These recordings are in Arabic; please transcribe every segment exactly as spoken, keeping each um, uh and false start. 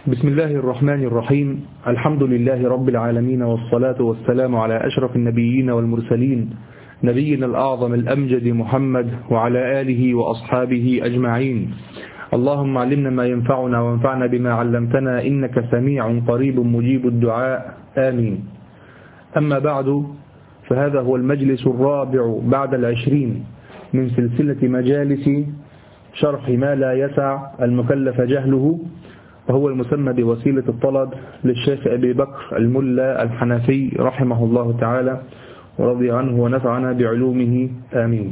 بسم الله الرحمن الرحيم. الحمد لله رب العالمين، والصلاة والسلام على أشرف النبيين والمرسلين، نبينا الأعظم الأمجد محمد وعلى آله وأصحابه أجمعين. اللهم علمنا ما ينفعنا وانفعنا بما علمتنا، إنك سميع قريب مجيب الدعاء، آمين. أما بعد، فهذا هو المجلس الرابع بعد العشرين من سلسلة مجالس شرح ما لا يسع المكلف جهله، وهو المسمى بوسيلة الطلب للشيخ أبي بكر الملا الحنفي رحمه الله تعالى ورضي عنه ونفعنا بعلومه، آمين.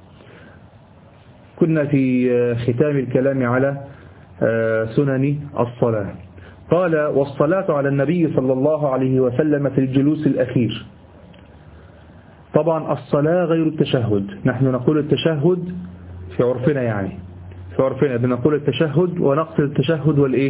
كنا في ختام الكلام على سنن الصلاة. قال: والصلاة على النبي صلى الله عليه وسلم في الجلوس الأخير. طبعا الصلاة غير التشهد، نحن نقول التشهد في عرفنا، يعني في عرفنا بنقول التشهد ونقصد التشهد والإيه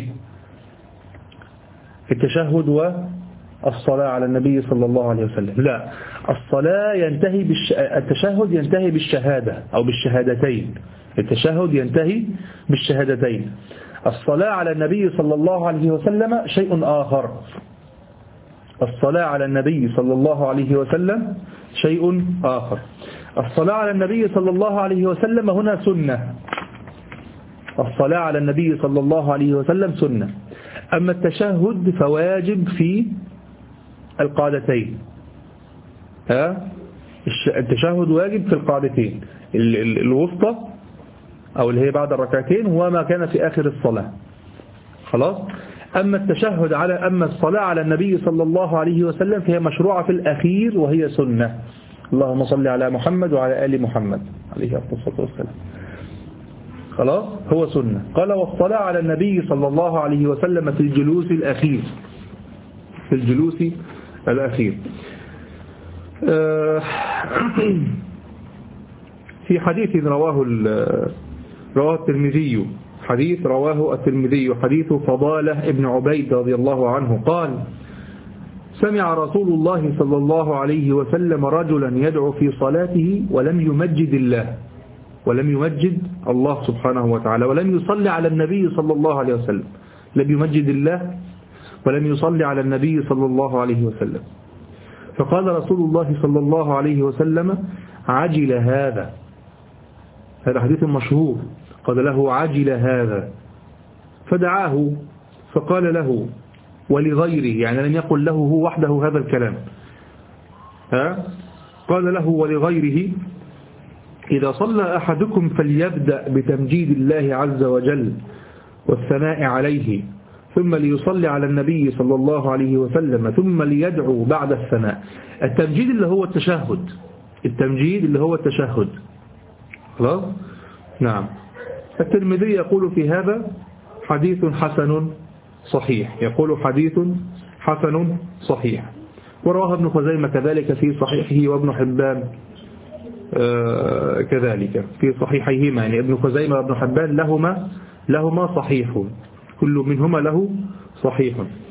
التشهد والصلاة على النبي صلى الله عليه وسلم. لا، الصلاة ينتهي بالش... التشهد ينتهي بالشهادة أو بالشهادتين. التشهد ينتهي بالشهادتين. الصلاة على النبي صلى الله عليه وسلم شيء آخر. الصلاة على النبي صلى الله عليه وسلم شيء آخر. الصلاة على النبي صلى الله عليه وسلم هنا سنة. الصلاة على النبي صلى الله عليه وسلم سنة. أما التشهد فواجب في القاعدتين. ها التشهد واجب في القاعدتين، الوسطى أو اللي هي بعد الركعتين، وما كان في آخر الصلاة. خلاص. أما التشهد على أما الصلاة على النبي صلى الله عليه وسلم فهي مشروعة في الأخير وهي سنة. اللهم صل على محمد وعلى آل محمد عليه الصلاة والسلام. خلاص، هو سنة. قال: والصلاة على النبي صلى الله عليه وسلم في الجلوس الأخير. في الجلوس الأخير. في حديث رواه رواه الترمذي، حديث رواه الترمذي حديث فضالة ابن عبيد رضي الله عنه قال: سمع رسول الله صلى الله عليه وسلم رجلا يدعو في صلاته ولم يمجد الله ولم يمجد الله سبحانه وتعالى ولم يصلي على النبي صلى الله عليه وسلم. لم يمجد الله ولم يصلي على النبي صلى الله عليه وسلم. فقال رسول الله صلى الله عليه وسلم: عجل هذا. هذا حديث مشهور. قال له: عجل هذا. فدعاه فقال له ولغيره، يعني لم يقل له هو وحده هذا الكلام. ها؟ قال له ولغيره: إذا صلى أحدكم فليبدأ بتمجيد الله عز وجل والثناء عليه، ثم ليصلي على النبي صلى الله عليه وسلم، ثم ليدعو بعد الثناء. التمجيد اللي هو التشهد. التمجيد اللي هو التشهد. خلاص؟ نعم. الترمذي يقول في هذا حديث حسن صحيح. يقول حديث حسن صحيح. ورواه ابن خزيمة كذلك في صحيحه، وابن حبان آه كذلك في صحيحيهما. يعني ابن خزيمة وابن حبان لهما لهما صحيح، كل منهما له صحيح.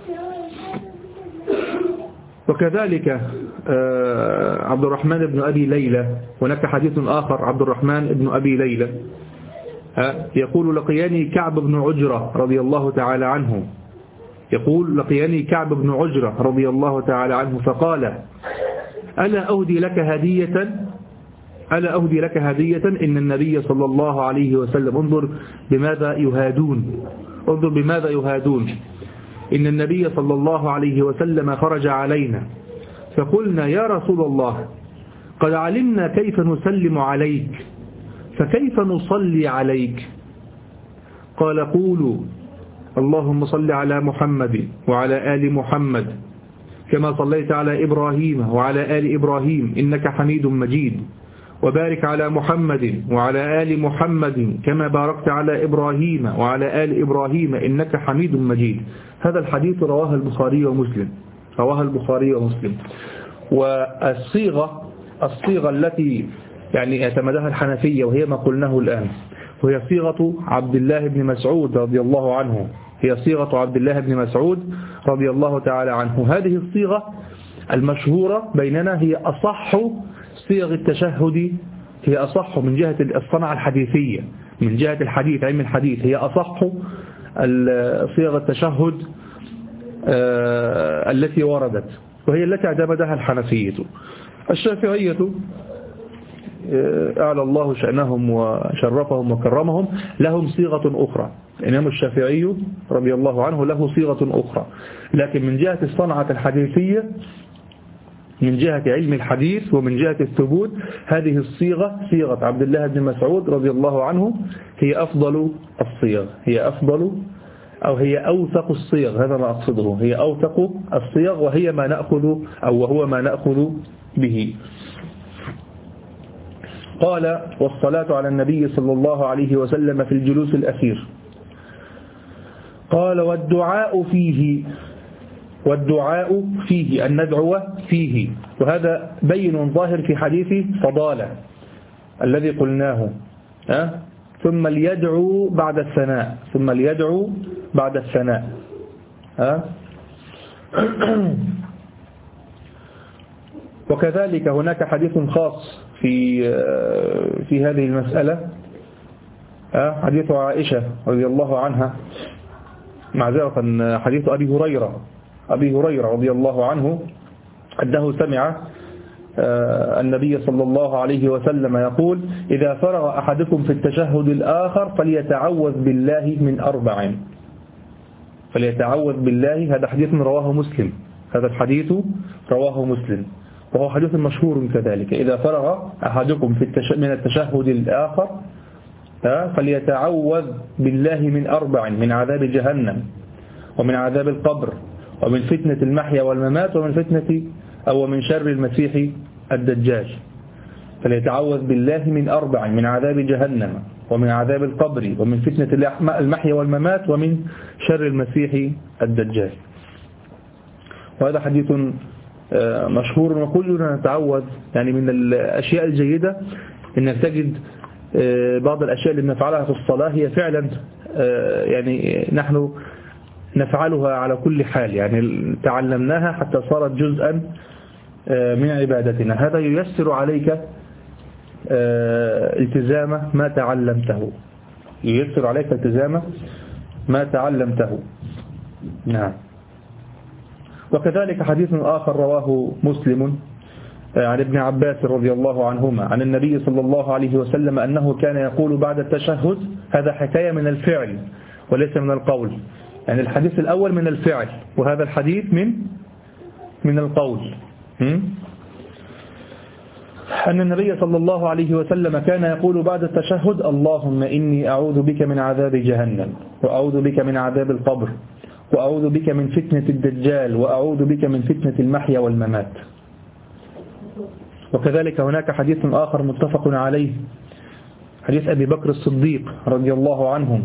وكذلك آه عبد الرحمن بن أبي ليلى. هناك حديث آخر عبد الرحمن بن أبي ليلى آه يقول: لقياني كعب بن عجرة رضي الله تعالى عنه. يقول: لقياني كعب بن عجرة رضي الله تعالى عنه فقال: ألا أهدي لك هدية ألا أهدي لك هدية إن النبي صلى الله عليه وسلم. انظر بماذا يهادون انظر بماذا يهادون إن النبي صلى الله عليه وسلم خرج علينا فقلنا: يا رسول الله، قد علمنا كيف نسلم عليك، فكيف نصلي عليك؟ قال: قولوا: اللهم صل على محمد وعلى آل محمد كما صليت على إبراهيم وعلى آل إبراهيم إنك حميد مجيد، وبارك على محمد وعلى آل محمد كما باركت على إبراهيم وعلى آل إبراهيم إنك حميد مجيد. هذا الحديث رواه البخاري ومسلم. رواه البخاري ومسلم. والصيغة الصيغة التي يعني اعتمدها الحنفية وهي ما قلناه الآن، وهي صيغة عبد الله بن مسعود رضي الله عنه. هي صيغة عبد الله بن مسعود رضي الله تعالى عنه. هذه الصيغة المشهورة بيننا هي أصح صيغ التشهد، هي أصح من جهة الصنعة الحديثية، من جهة الحديث علم الحديث، هي أصح صيغ التشهد التي وردت، وهي التي اعتمدها الحنفية. الشافعية أعلى الله شأنهم وشرفهم وكرمهم لهم صيغة أخرى. الإمام الشافعي رضي الله عنه له صيغة أخرى، لكن من جهة الصنعة الحديثية، من جهة علم الحديث ومن جهة الثبوت، هذه الصيغة صيغة عبد الله بن مسعود رضي الله عنه هي أفضل الصيغ، هي أفضل أو هي أوثق الصيغ، هذا ما أقصده، هي أوثق الصيغ، وهي ما نأخذ أو وهو ما نأخذ به. قال: والصلاة على النبي صلى الله عليه وسلم في الجلوس الأخير. قال: والدعاء فيه، والدعاء فيه أن ندعو فيه، وهذا بين ظاهر في حديث فضالة الذي قلناه. أه؟ ثم ليدعو بعد الثناء، ثم ليدعو بعد الثناء. أه؟ وكذلك هناك حديث خاص في في هذه المسألة، حديث عائشة رضي الله عنها، معذرة حديث أبي هريرة أبي هريرة رضي الله عنه أنه سمع النبي صلى الله عليه وسلم يقول: إذا فرغ أحدكم في التشهد الآخر فليتعوذ بالله من أربع. فليتعوذ بالله، هذا حديث رواه مسلم، هذا الحديث رواه مسلم، وهو حديث مشهور كذلك. إذا فرغ أحدكم في التش... من التشهد الآخر فليتعوذ بالله من أربع: من عذاب جهنم، ومن عذاب القبر، ومن فتنة المحيا والممات، ومن فتنة أو من شر المسيح الدجال. فليتعوذ بالله من أربع: من عذاب جهنم، ومن عذاب القبر، ومن فتنة المحيا والممات، ومن شر المسيح الدجال. وهذا حديث مشهور، وكلنا نتعوذ. يعني من الأشياء الجيدة أنك تجد بعض الأشياء اللي نفعلها في الصلاة هي فعلا يعني نحن نفعلها على كل حال، يعني تعلمناها حتى صارت جزءا من عبادتنا. هذا ييسر عليك التزام ما تعلمته، ييسر عليك التزام ما تعلمته. نعم. وكذلك حديث آخر رواه مسلم عن ابن عباس رضي الله عنهما عن النبي صلى الله عليه وسلم أنه كان يقول بعد التشهد، هذا حكاية من الفعل وليس من القول، يعني الحديث الأول من الفعل، وهذا الحديث من من القول. أن النبي صلى الله عليه وسلم كان يقول بعد التشهد: اللهم إني أعوذ بك من عذاب جهنم، وأعوذ بك من عذاب القبر، وأعوذ بك من فتنة الدجال، وأعوذ بك من فتنة المحيا والممات. وكذلك هناك حديث آخر متفق عليه، حديث أبي بكر الصديق رضي الله عنه،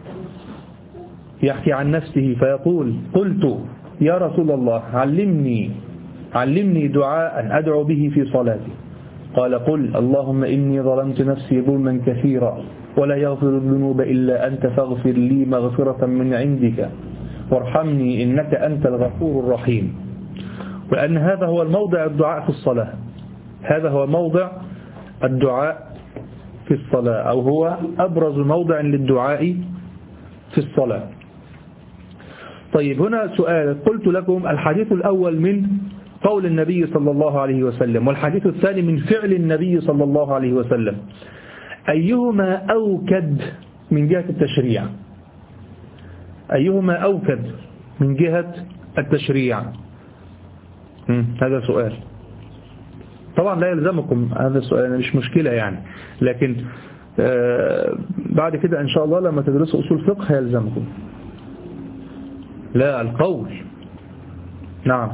يحكي عن نفسه فيقول: قلت يا رسول الله علمني علمني دعاء أدعو به في صلاتي. قال: قل اللهم إني ظلمت نفسي ظلما كثيرا ولا يغفر الذنوب إلا أنت فاغفر لي مغفرة من عندك وارحمني إنك أنت الغفور الرحيم. وأن هذا هو الموضع الدعاء في الصلاة، هذا هو موضع الدعاء في الصلاة، أو هو أبرز موضع للدعاء في الصلاة. طيب، هنا سؤال. قلت لكم الحديث الأول من قول النبي صلى الله عليه وسلم، والحديث الثاني من فعل النبي صلى الله عليه وسلم، أيهما أوكد من جهة التشريع؟ أيهما أوكد من جهة التشريع؟ هذا سؤال. طبعا لا يلزمكم هذا السؤال، مش مشكلة يعني، لكن آه بعد كده إن شاء الله لما تدرسوا أصول فقه هيلزمكم. لا، القول. نعم،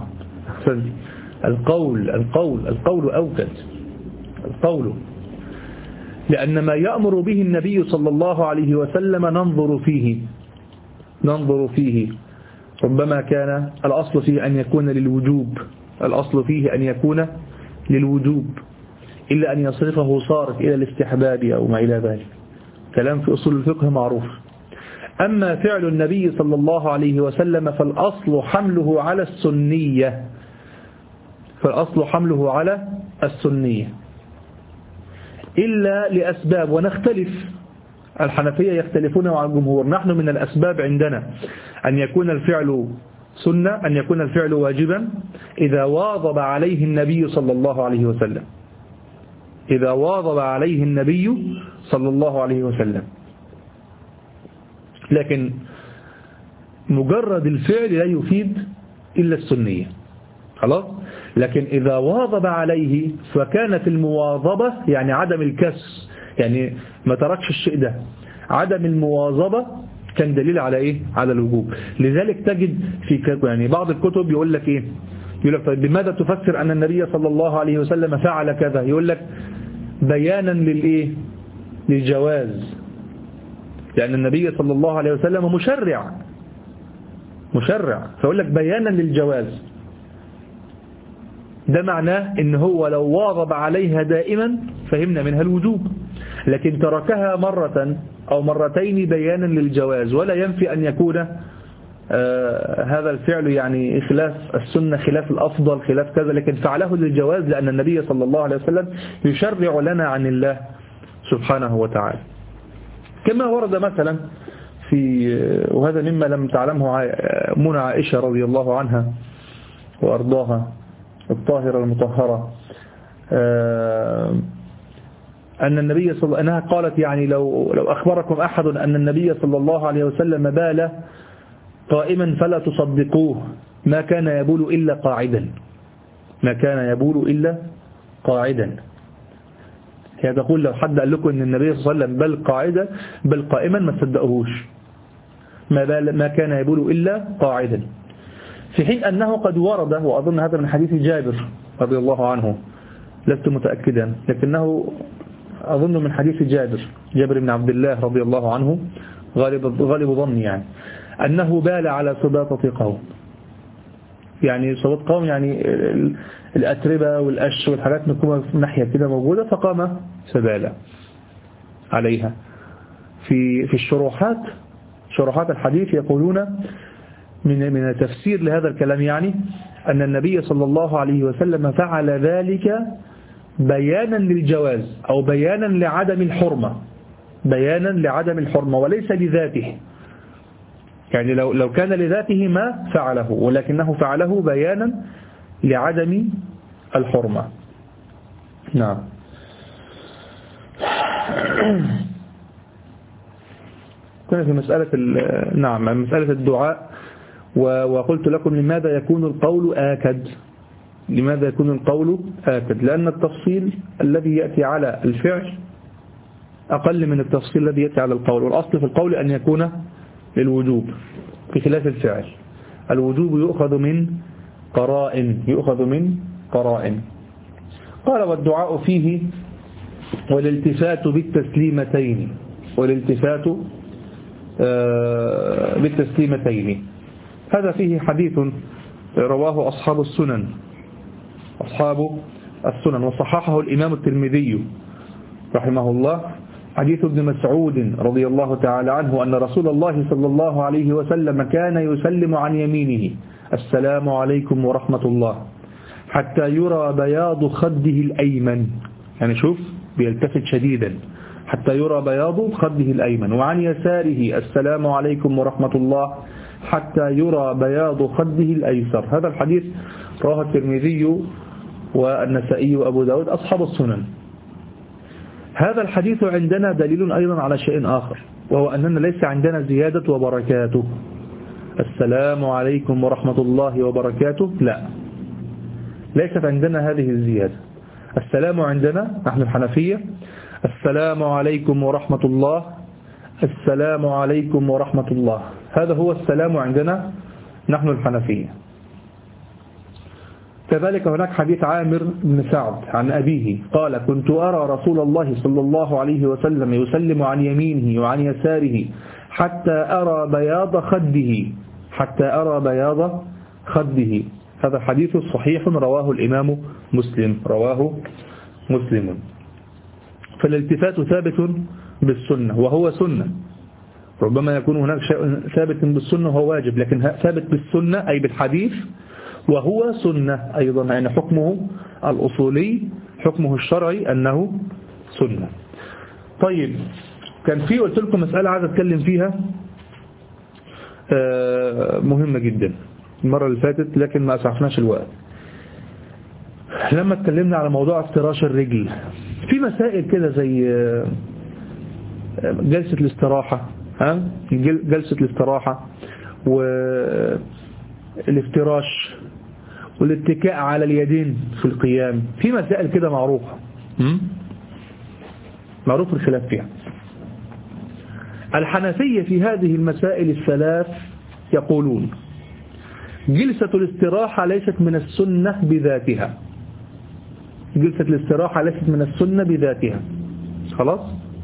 القول القول القول أوكد، القول، لأن ما يأمر به النبي صلى الله عليه وسلم ننظر فيه ننظر فيه ربما كان الأصل فيه أن يكون للوجوب، الأصل فيه أن يكون للوجوب، إلا أن يصرفه صارف إلى الاستحباب أو ما إلى ذلك، كلام في أصول الفقه معروف. أما فعل النبي صلى الله عليه وسلم فالأصل حمله على السنية، فالأصل حمله على السنية إلا لأسباب، ونختلف الحنفية يختلفون مع الجمهور. نحن من الأسباب عندنا أن يكون الفعل سنة، أن يكون الفعل واجبا إذا واظب عليه النبي صلى الله عليه وسلم، إذا واظب عليه النبي صلى الله عليه وسلم. لكن مجرد الفعل لا يفيد إلا السنية، خلاص. لكن إذا واظب عليه فكانت المواظبة يعني عدم الكسر، يعني ما تركش الشيء ده، عدم المواظبة كان دليل على إيه؟ على الوجوب. لذلك تجد في يعني بعض الكتب يقول لك إيه؟ يقول لك طيب بماذا تفسر أن النبي صلى الله عليه وسلم فعل كذا؟ يقول لك بيانا للإيه؟ للجواز، لأن النبي صلى الله عليه وسلم مشرع مشرع فيقول لك بيانا للجواز. ده معناه إن هو لو واظب عليها دائما فهمنا منها الوجوب، لكن تركها مرة أو مرتين بيانا للجواز، ولا ينفي أن يكون آه هذا الفعل يعني خلاف السنة، خلاف الأفضل، خلاف كذا، لكن فعله للجواز لأن النبي صلى الله عليه وسلم يشرع لنا عن الله سبحانه وتعالى. كما ورد مثلا في، وهذا مما لم تعلمه أمنا عائشة رضي الله عنها وأرضاها الطاهرة المطهرة، أن النبي صلى الله عليه وسلم أنها قالت يعني لو لو أخبركم أحد أن النبي صلى الله عليه وسلم بال قائما فلا تصدقوه، ما كان يبول إلا قاعدا، ما كان يبول إلا قاعدا. هي تقول لو حد قال لكم أن النبي صلى الله عليه وسلم بل قاعدا بل قائما ما تصدقوهوش، ما, بال ما كان يبول إلا قاعدا. في حين أنه قد ورد، وأظن هذا من حديث جابر رضي الله عنه، لست متأكدا لكنه أظن من حديث جابر جابر بن عبد الله رضي الله عنه، غالب, غالب ظني يعني أنه بال على سباطة قوم، يعني سباطة قوم يعني الأتربة والأش والحاجات مكومة في ناحية كده موجودة، فقام سبالة عليها. في في الشروحات شروحات الحديث يقولون من من التفسير لهذا الكلام يعني أن النبي صلى الله عليه وسلم فعل ذلك بيانا للجواز أو بيانا لعدم الحرمة، بيانا لعدم الحرمة وليس لذاته، يعني لو لو كان لذاته ما فعله، ولكنه فعله بيانا لعدم الحرمة. نعم. كنا في مسألة نعم مسألة الدعاء، وقلت لكم لماذا يكون القول آكد، لماذا يكون القول آكد؟ لأن التفصيل الذي يأتي على الفعل أقل من التفصيل الذي يأتي على القول، والأصل في القول أن يكون للوجوب بخلاف الفعل. الوجوب يؤخذ من قرائن، يؤخذ من قرائن. قال والدعاء فيه والالتفات بالتسليمتين، والالتفات بالتسليمتين. هذا فيه حديث رواه أصحاب السنن أصحاب السنن وصححه الإمام الترمذي رحمه الله، حديث ابن مسعود رضي الله تعالى عنه أن رسول الله صلى الله عليه وسلم كان يسلم عن يمينه السلام عليكم ورحمة الله حتى يرى بياض خده الأيمن، يعني شوف بيلتفت شديدا حتى يرى بياض خده الأيمن، وعن يساره السلام عليكم ورحمة الله حتى يرى بياض خده الأيسر. هذا الحديث رواه الترمذي والنسائي وأبو داود أصحاب السنن. هذا الحديث عندنا دليل أيضا على شيء آخر، وهو أننا ليس عندنا زيادة وبركاته السلام عليكم ورحمة الله وبركاته، لا، ليست عندنا هذه الزيادة. السلام عندنا نحن الحنفية السلام عليكم ورحمة الله، السلام عليكم ورحمة الله، هذا هو السلام عندنا نحن الحنفية. كذلك هناك حديث عامر بن سعد عن أبيه قال كنت أرى رسول الله صلى الله عليه وسلم يسلم عن يمينه وعن يساره حتى أرى بياض خده حتى أرى بياض خده. هذا حديث صحيح رواه الإمام مسلم رواه مسلم. فالالتفات ثابت بالسنة وهو سنة، ربما يكون هناك شيء ثابت بالسنة وهو واجب، لكن ثابت بالسنة أي بالحديث وهو سنة أيضا، يعني حكمه الأصولي حكمه الشرعي أنه سنة. طيب كان في قلت لكم مسألة عايز أتكلم فيها مهمة جدا المرة اللي فاتت لكن ما أسعفناش الوقت. لما اتكلمنا على موضوع افتراش الرجل، في مسائل كده زي جلسة الاستراحة، ها جلسة الاستراحة والافتراش والاتكاء على اليدين في القيام، في مسائل كده معروفة معروف الخلاف فيها. الحنفية في هذه المسائل الثلاث يقولون جلسة الاستراحة ليست من السنة بذاتها، جلسة الاستراحة ليست من السنة بذاتها، خلاص.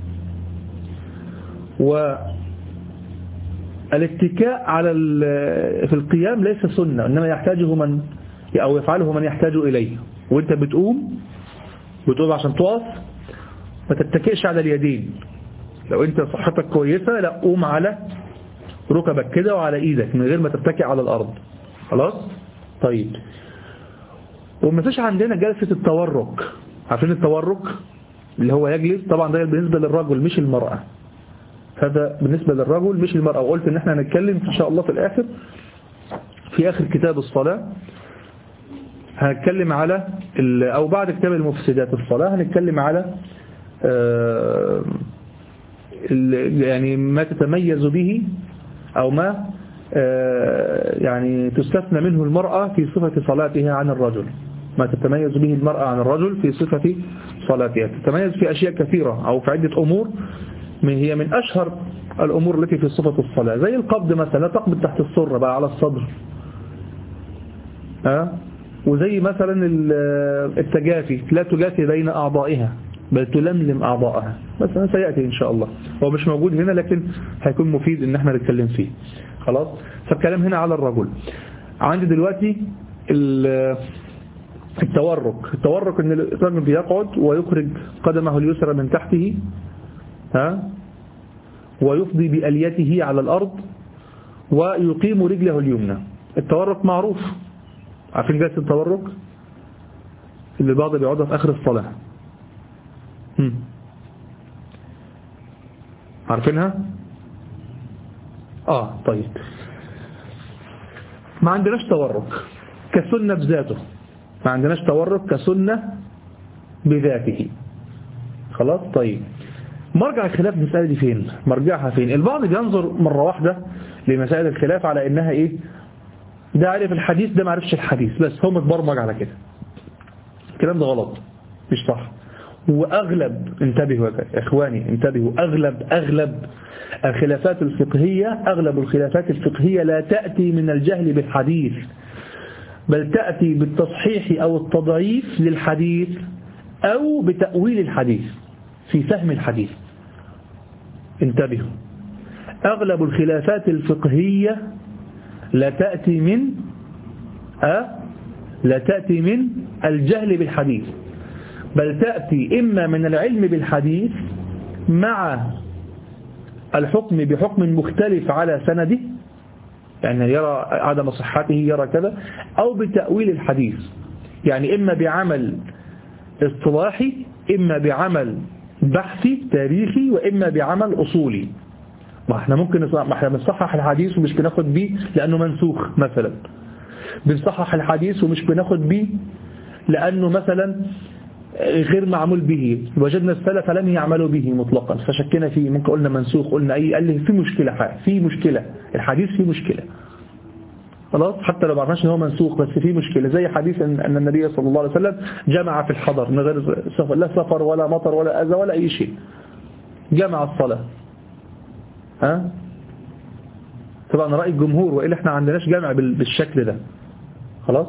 والاتكاء على في القيام ليس سنة، إنما يحتاجه من أو يفعله من يحتاج إليه. وانت بتقوم بتقوم عشان تقف ما تتكئش على اليدين. لو انت صحتك كويسة لا قوم على ركبك كده وعلى ايدك من غير ما تتكئ على الارض، خلاص. طيب، وما فيش عندنا جلسة التورك. عارفين التورك اللي هو يجلس؟ طبعا ده بالنسبة للرجل مش المرأة، هذا بالنسبة للرجل مش المرأة. وقلت ان احنا هنتكلم ان شاء الله في الاخر في اخر كتاب الصلاة هنتكلم على او بعد كتاب المفسدات الصلاة هنتكلم على آه يعني ما تتميز به أو ما يعني تستثنى منه المرأة في صفة صلاتها عن الرجل، ما تتميز به المرأة عن الرجل في صفة صلاتها. تتميز في أشياء كثيرة أو في عدة أمور، من هي من أشهر الأمور التي في صفة الصلاة، زي القبض مثلا، لا تقبض تحت السرة بقى على الصدر، ها، وزي مثلا التجافي، لا تجافي بين أعضائها بل تلملم أعضائها، بس أنا سيأتي إن شاء الله. هو مش موجود هنا لكن هيكون مفيد إن احنا نتكلم فيه، خلاص. فالكلام هنا على الرجل. عندي دلوقتي التورك. التورك إن الرجل بيقعد ويخرج قدمه اليسرى من تحته، ها، ويفضي بأليته على الأرض ويقيم رجله اليمنى. التورك معروف، عارفين جلسة التورك اللي بعض بيقعدها في آخر الصلاة، هم. عارفينها؟ آه طيب. ما عندناش تورك كسنة بذاته، ما عندناش تورك كسنة بذاته، خلاص. طيب، مرجع الخلاف المسألة دي فين؟ مرجعها فين؟ البعض بينظر مرة واحدة لمسائل الخلاف على إنها إيه؟ ده عارف الحديث ده ما عرفش الحديث، بس هو متبرمج على كده. الكلام ده غلط، مش صح. وأغلب، انتبهوا يا إخواني انتبهوا، أغلب أغلب الخلافات الفقهية أغلب الخلافات الفقهية لا تأتي من الجهل بالحديث، بل تأتي بالتصحيح أو التضعيف للحديث أو بتأويل الحديث في فهم الحديث. انتبهوا، أغلب الخلافات الفقهية لا تأتي من أه لا تأتي من الجهل بالحديث، بل تأتي إما من العلم بالحديث مع الحكم بحكم مختلف على سنده، يعني يرى عدم صحته يرى كذا، أو بتأويل الحديث، يعني إما بعمل اصطلاحي، إما بعمل بحثي تاريخي، وإما بعمل أصولي. ما احنا ممكن ما احنا بنصحح الحديث ومش بناخد بيه لأنه منسوخ مثلا، بنصحح الحديث ومش بناخد بيه لأنه مثلا غير معمول به، وجدنا السلف لم يعملوا به مطلقا فشكنا فيه، ممكن قلنا منسوخ، قلنا أي، قال لي في مشكلة، حاجة في مشكلة، الحديث فيه مشكلة، خلاص، حتى لو ما عرفناش ان هو منسوخ بس فيه مشكلة. زي حديث أن النبي صلى الله عليه وسلم جمع في الحضر من غير سفر، لا سفر ولا مطر ولا أذى ولا أي شيء، جمع الصلاة، ها. طبعا رأي الجمهور، وإلا احنا عندناش جمع بالشكل ده، خلاص.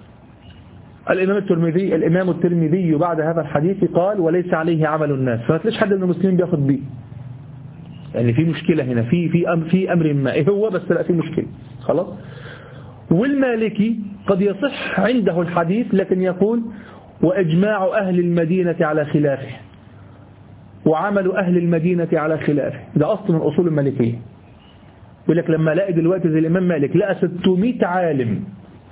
الإمام الترمذي الإمام الترمذي بعد هذا الحديث قال وليس عليه عمل الناس، فما تلاقيش حد من المسلمين بياخد بيه، يعني في مشكلة هنا، في في أمر في أمر ما، إيه هو؟ بس لا في مشكلة، خلاص. والمالكي قد يصح عنده الحديث لكن يقول وإجماع أهل المدينة على خلافه، وعمل أهل المدينة على خلافه، ده أصل من أصول المالكية. يقول لك لما لاقي دلوقتي زي الإمام مالك لقى ستمائة عالم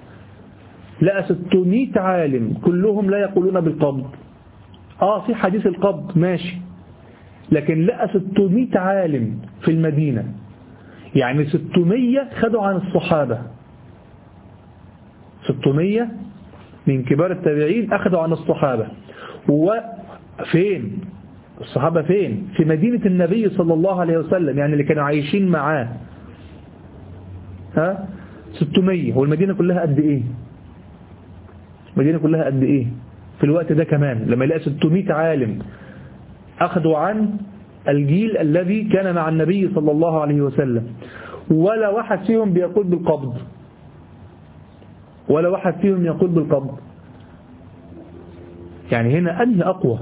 لقى ستمائة عالم كلهم لا يقولون بالقبض، آه في حديث القبض ماشي، لكن لقى ستمائة عالم في المدينة، يعني ستمائة خدوا عن الصحابة، ستمائة من كبار التابعين أخذوا عن الصحابة. وفين الصحابة؟ فين؟ في مدينة النبي صلى الله عليه وسلم، يعني اللي كانوا عايشين معاه. ها ستمائة، والمدينة كلها قد إيه؟ المدينة كلها قد إيه في الوقت ده كمان، لما يلاقي ستمائة عالم أخذوا عن الجيل الذي كان مع النبي صلى الله عليه وسلم، ولا واحد فيهم بيقول بالقبض، ولا واحد فيهم يقول بالقبض. يعني هنا أنهي أقوى؟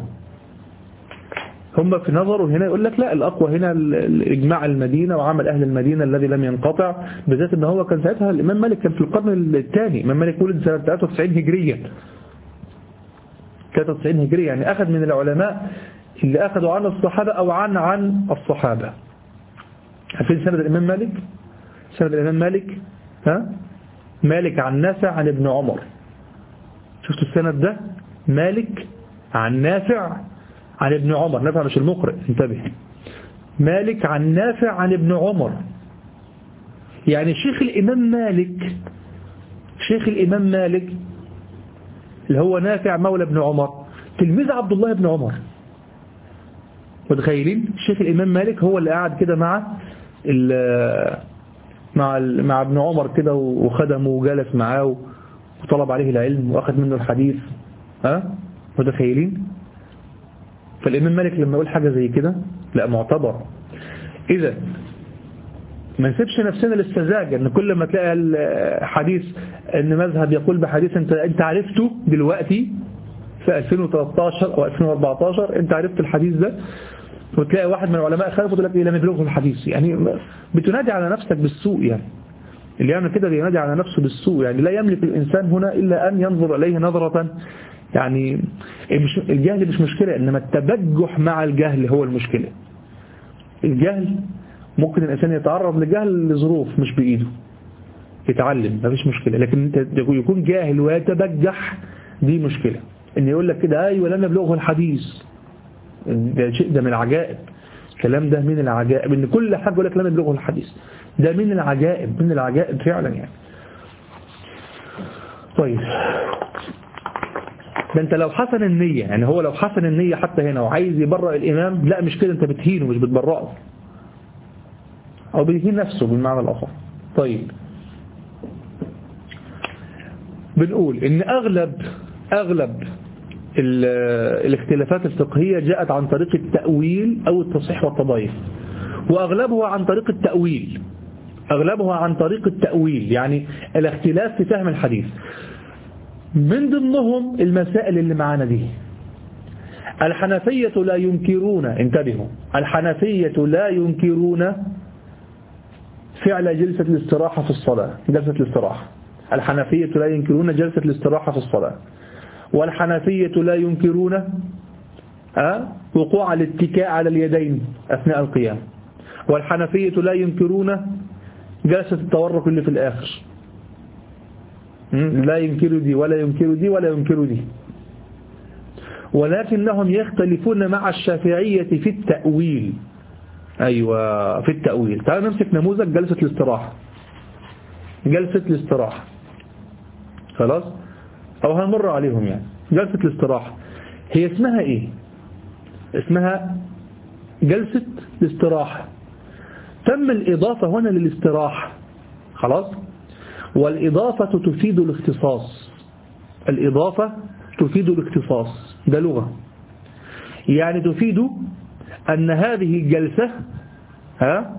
هم في نظروا هنا يقول لك لا، الأقوى هنا الإجماع المدينة وعمل أهل المدينة الذي لم ينقطع، بالذات أن هو كان ساعتها الإمام مالك كان في القرن الثاني. الإمام مالك ولد سنة ثلاثة وتسعين هجريا، ثلاثة وتسعين هجريا، يعني أخذ من العلماء اللي أخذوا عن الصحابة أو عن عن الصحابة. عارفين سند الإمام مالك؟ سند الإمام مالك ها؟ مالك عن نافع عن ابن عمر. شفتوا السند ده؟ مالك عن نافع عن ابن عمر، نافع مش المقرئ، انتبه. مالك عن نافع عن ابن عمر، يعني شيخ الإمام مالك، شيخ الإمام مالك اللي هو نافع مولى ابن عمر تلميذ عبد الله بن عمر. متخيلين؟ شيخ الإمام مالك هو اللي قاعد كده مع مع مع ابن عمر كده وخدمه وجلس معاه وطلب عليه العلم وأخذ منه الحديث. ها؟ متخيلين؟ فالإمام مالك لما يقول حاجة زي كده لا، معتبر. إذا ما نسيبش نفسنا للسذاجة ان كل ما تلاقي الحديث ان مذهب يقول بحديث انت انت عرفته دلوقتي في ألفين وثلاثة عشر او ألفين وأربعة عشر، انت عرفت الحديث ده، وتلاقي واحد من العلماء خالف وتقول لك لم يبلغه الحديث. يعني بتنادي على نفسك بالسوء، يعني اللي يعمل كده بينادي على نفسه بالسوء. يعني لا يملك الإنسان هنا إلا أن ينظر إليه نظرة، يعني الجهل مش مشكلة، إنما التبجح مع الجهل هو المشكلة. الجهل ممكن الإنسان يتعرض لجهل لظروف مش بإيده، يتعلم ما فيش مشكلة، لكن يكون جاهل ويتبجح دي مشكلة. إن يقول لك كده أيوة لم يبلغه الحديث، ده شيء ده من العجائب. الكلام ده من العجائب، إن كل حاجة يقول لك لم يبلغه الحديث، ده من العجائب، من العجائب فعلا يعني. طيب ده انت لو حسن النية، يعني هو لو حسن النية حتى هنا وعايز يبرأ الإمام، لا مش كده، انت بتهينه مش بتبرأه، او بيهين نفسه بالمعنى الآخر. طيب بنقول ان اغلب اغلب الاختلافات الفقهية جاءت عن طريق التأويل او التصحيح والتضعيف، واغلبها عن طريق التأويل، اغلبها عن طريق التأويل، يعني الاختلاف في فهم الحديث. من ضمنهم المسائل اللي معانا دي. الحنفية لا ينكرون، انتبهوا، الحنفية لا ينكرون فعل جلسة الاستراحة في الصلاة، جلسة الاستراحة. الحنفية لا ينكرون جلسة الاستراحة في الصلاة، والحنفية لا ينكرون أه؟ وقوع الاتكاء على اليدين أثناء القيام، والحنفية لا ينكرون جلسة التورك اللي في الآخر، لا ينكر دي ولا ينكر دي ولا ينكر دي. ولكنهم يختلفون مع الشافعية في التأويل. أيوة في التأويل. تعال نمسك نموذج جلسة الاستراحة. جلسة الاستراحة خلاص، أو هنمر عليهم. يعني جلسة الاستراحة هي اسمها إيه؟ اسمها جلسة الاستراحة. تم الإضافة هنا للاستراحة خلاص، والإضافة تفيد الاختصاص. الإضافة تفيد الاختصاص، ده لغة، يعني تفيد أن هذه الجلسة ها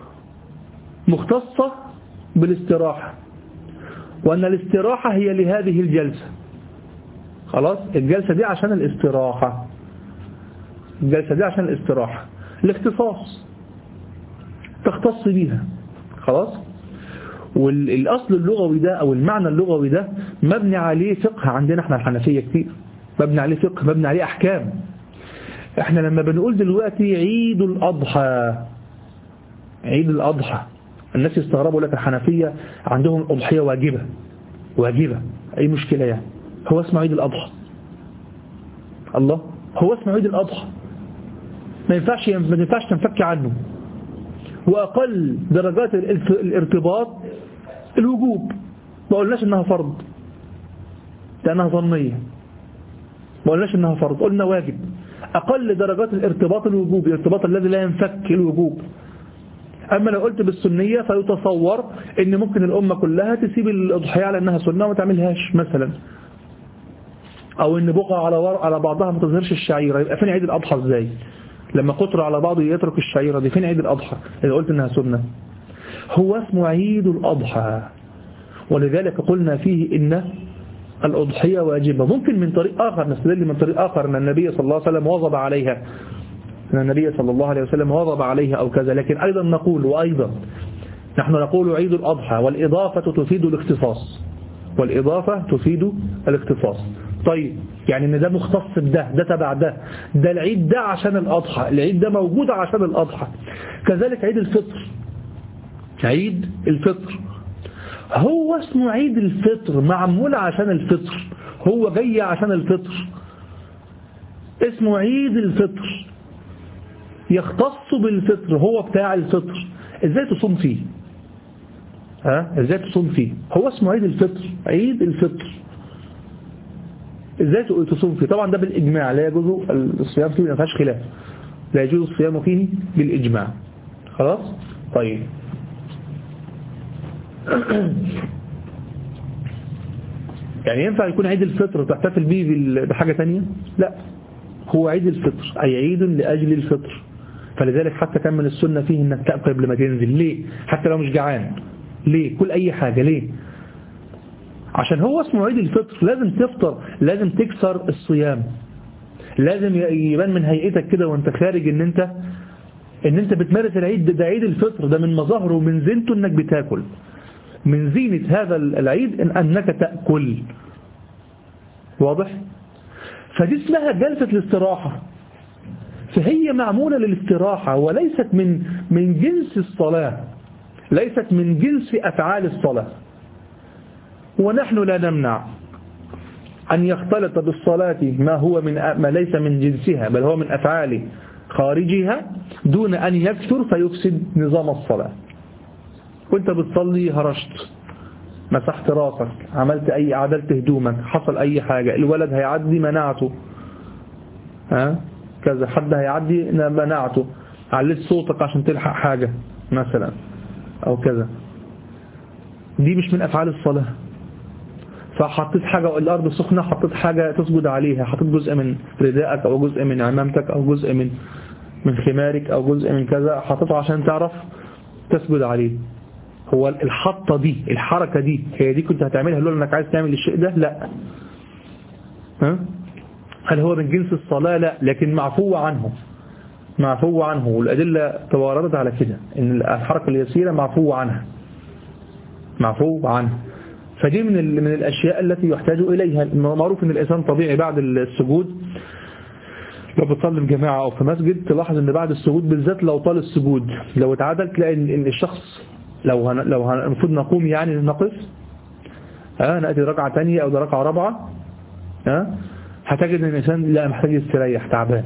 مختصة بالاستراحة، وأن الاستراحة هي لهذه الجلسة. خلاص، الجلسة دي عشان الاستراحة، الجلسة دي عشان الاستراحة، الاختصاص تختص بيها. خلاص، والأصل اللغوي ده أو المعنى اللغوي ده مبني عليه فقه عندنا احنا الحنفية كتير، مبني عليه فقه، مبني عليه أحكام. احنا لما بنقول دلوقتي عيد الأضحى، عيد الأضحى، الناس يستغربوا لك الحنفية عندهم الأضحية واجبة، واجبة أي مشكلة يعني؟ هو اسمه عيد الأضحى، الله، هو اسمه عيد الأضحى، ما ينفعش ما ينفعش تنفك عنه. وأقل درجات الارتباط الوجوب، ما قلناش إنها فرض لأنها ظنية، ما قلناش إنها فرض، قلنا واجب. أقل درجات الارتباط الوجوب، الارتباط الذي لا ينفك الوجوب. أما لو قلت بالسنية فيتصور إن ممكن الأمة كلها تسيب الأضحية على أنها سنة وما تعملهاش مثلا، أو إن بقى على على بعضها ما تظهرش الشعيرة. يبقى فين عيد الأضحى إزاي لما قطر على بعضه يترك الشعيرة دي؟ فين عيد الأضحى إذا قلت إنها سنة؟ هو اسمه عيد الأضحى، ولذلك قلنا فيه إن الأضحية واجبة. ممكن من طريق آخر نستدل من طريق آخر أن النبي صلى الله عليه وسلم واظب عليها، أن النبي صلى الله عليه وسلم واظب عليها أو كذا. لكن أيضا نقول وأيضا نحن نقول عيد الأضحى، والإضافة تفيد الاختصاص، والإضافة تفيد الاختصاص. طيب يعني ان ده مختص بده، ده تبع ده، ده العيد ده عشان الأضحى، العيد ده موجود عشان الأضحى. كذلك عيد الفطر، عيد الفطر هو اسمه عيد الفطر، معمول عشان الفطر، هو جاي عشان الفطر، اسمه عيد الفطر، يختص بالفطر، هو بتاع الفطر. ازاي تصوم فيه؟ ها ازاي تصوم فيه؟ هو اسمه عيد الفطر، عيد الفطر، ازاي تصوم فيه؟ طبعا ده بالإجماع، لا يجوز الصيام فيه، ما فيهاش خلاف، لا يجوز الصيام فيه بالإجماع. خلاص طيب. يعني ينفع يكون عيد الفطر تحتفل به بحاجة تانية؟ لا، هو عيد الفطر أي عيد لأجل الفطر. فلذلك حتى كان من السنة فيه انك تأكل قبل ما تنزل. ليه؟ حتى لو مش جعان، ليه؟ كل أي حاجة. ليه؟ عشان هو اسمه عيد الفطر، لازم تفطر، لازم تكسر الصيام، لازم يبان من هيئتك كده وانت خارج ان انت ان انت بتمارس العيد ده, ده عيد الفطر، ده من مظاهره ومن زينته انك بتاكل، من زينة هذا العيد إن أنك تأكل. واضح؟ فدي اسمها جلسة الاستراحة، فهي معمولة للاستراحة وليست من من جنس الصلاة، ليست من جنس أفعال الصلاة. ونحن لا نمنع أن يختلط بالصلاة ما هو من ما ليس من جنسها، بل هو من أفعال خارجها، دون أن يكثر فيفسد نظام الصلاة. وانت بتصلي هرشت، مسحت راسك، عملت أي عدلت هدومك، حصل أي حاجة، الولد هيعدي منعته، ها كذا، حد هيعدي منعته، عليت صوتك عشان تلحق حاجة مثلا أو كذا، دي مش من أفعال الصلاة. فحطيت حاجة الأرض سخنة، حطيت حاجة تسجد عليها، حطيت جزء من ردائك أو جزء من عمامتك أو جزء من من خمارك أو جزء من كذا، حطيته عشان تعرف تسجد عليه. هو الحطة دي، الحركة دي، هي دي كنت هتعملها لولا انك عايز تعمل الشيء ده؟ لا. ها؟ هل هو من جنس الصلاة؟ لا، لكن معفو عنه، معفو عنه، والأدلة تواردت على كده ان الحركة اليسيرة معفو عنها، معفو عنها. فدي من من الأشياء التي يحتاج إليها. معروف ان الإنسان طبيعي بعد السجود لو بتصلي في جماعة أو في مسجد تلاحظ ان بعد السجود بالذات لو طال السجود، لو اتعدل تلاقي ان الشخص لو هن... لو المفروض نقوم يعني نقف، ها نأتي ركعة تانية أو ده ركعة رابعة، ها هتجد ان الإنسان لا محتاج يستريح، تعبان.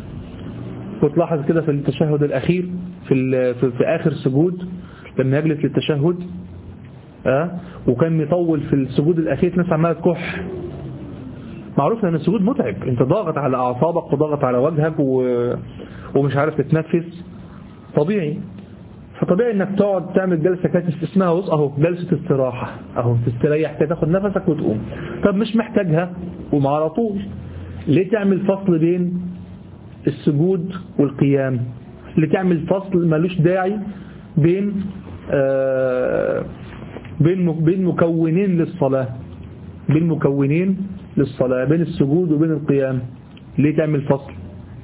وتلاحظ كده في التشهد الأخير في ال... في... في آخر سجود لما يجلس للتشهد، ها وكان يطول في السجود الأخير ناس عمالة تكح. معروف ان السجود متعب، انت ضاغط على أعصابك وضاغط على وجهك و... ومش عارف تتنفس، طبيعي. فطبيعي انك تقعد تعمل جلسة كانت اسمها وص اهو جلسة استراحة، اهو تستريح كده، تاخد نفسك وتقوم. طب مش محتاجها قوم على طول، ليه تعمل فصل بين السجود والقيام؟ ليه تعمل فصل ملوش داعي بين آه بين بين مكونين للصلاة، بين مكونين للصلاة، بين السجود وبين القيام؟ ليه تعمل فصل؟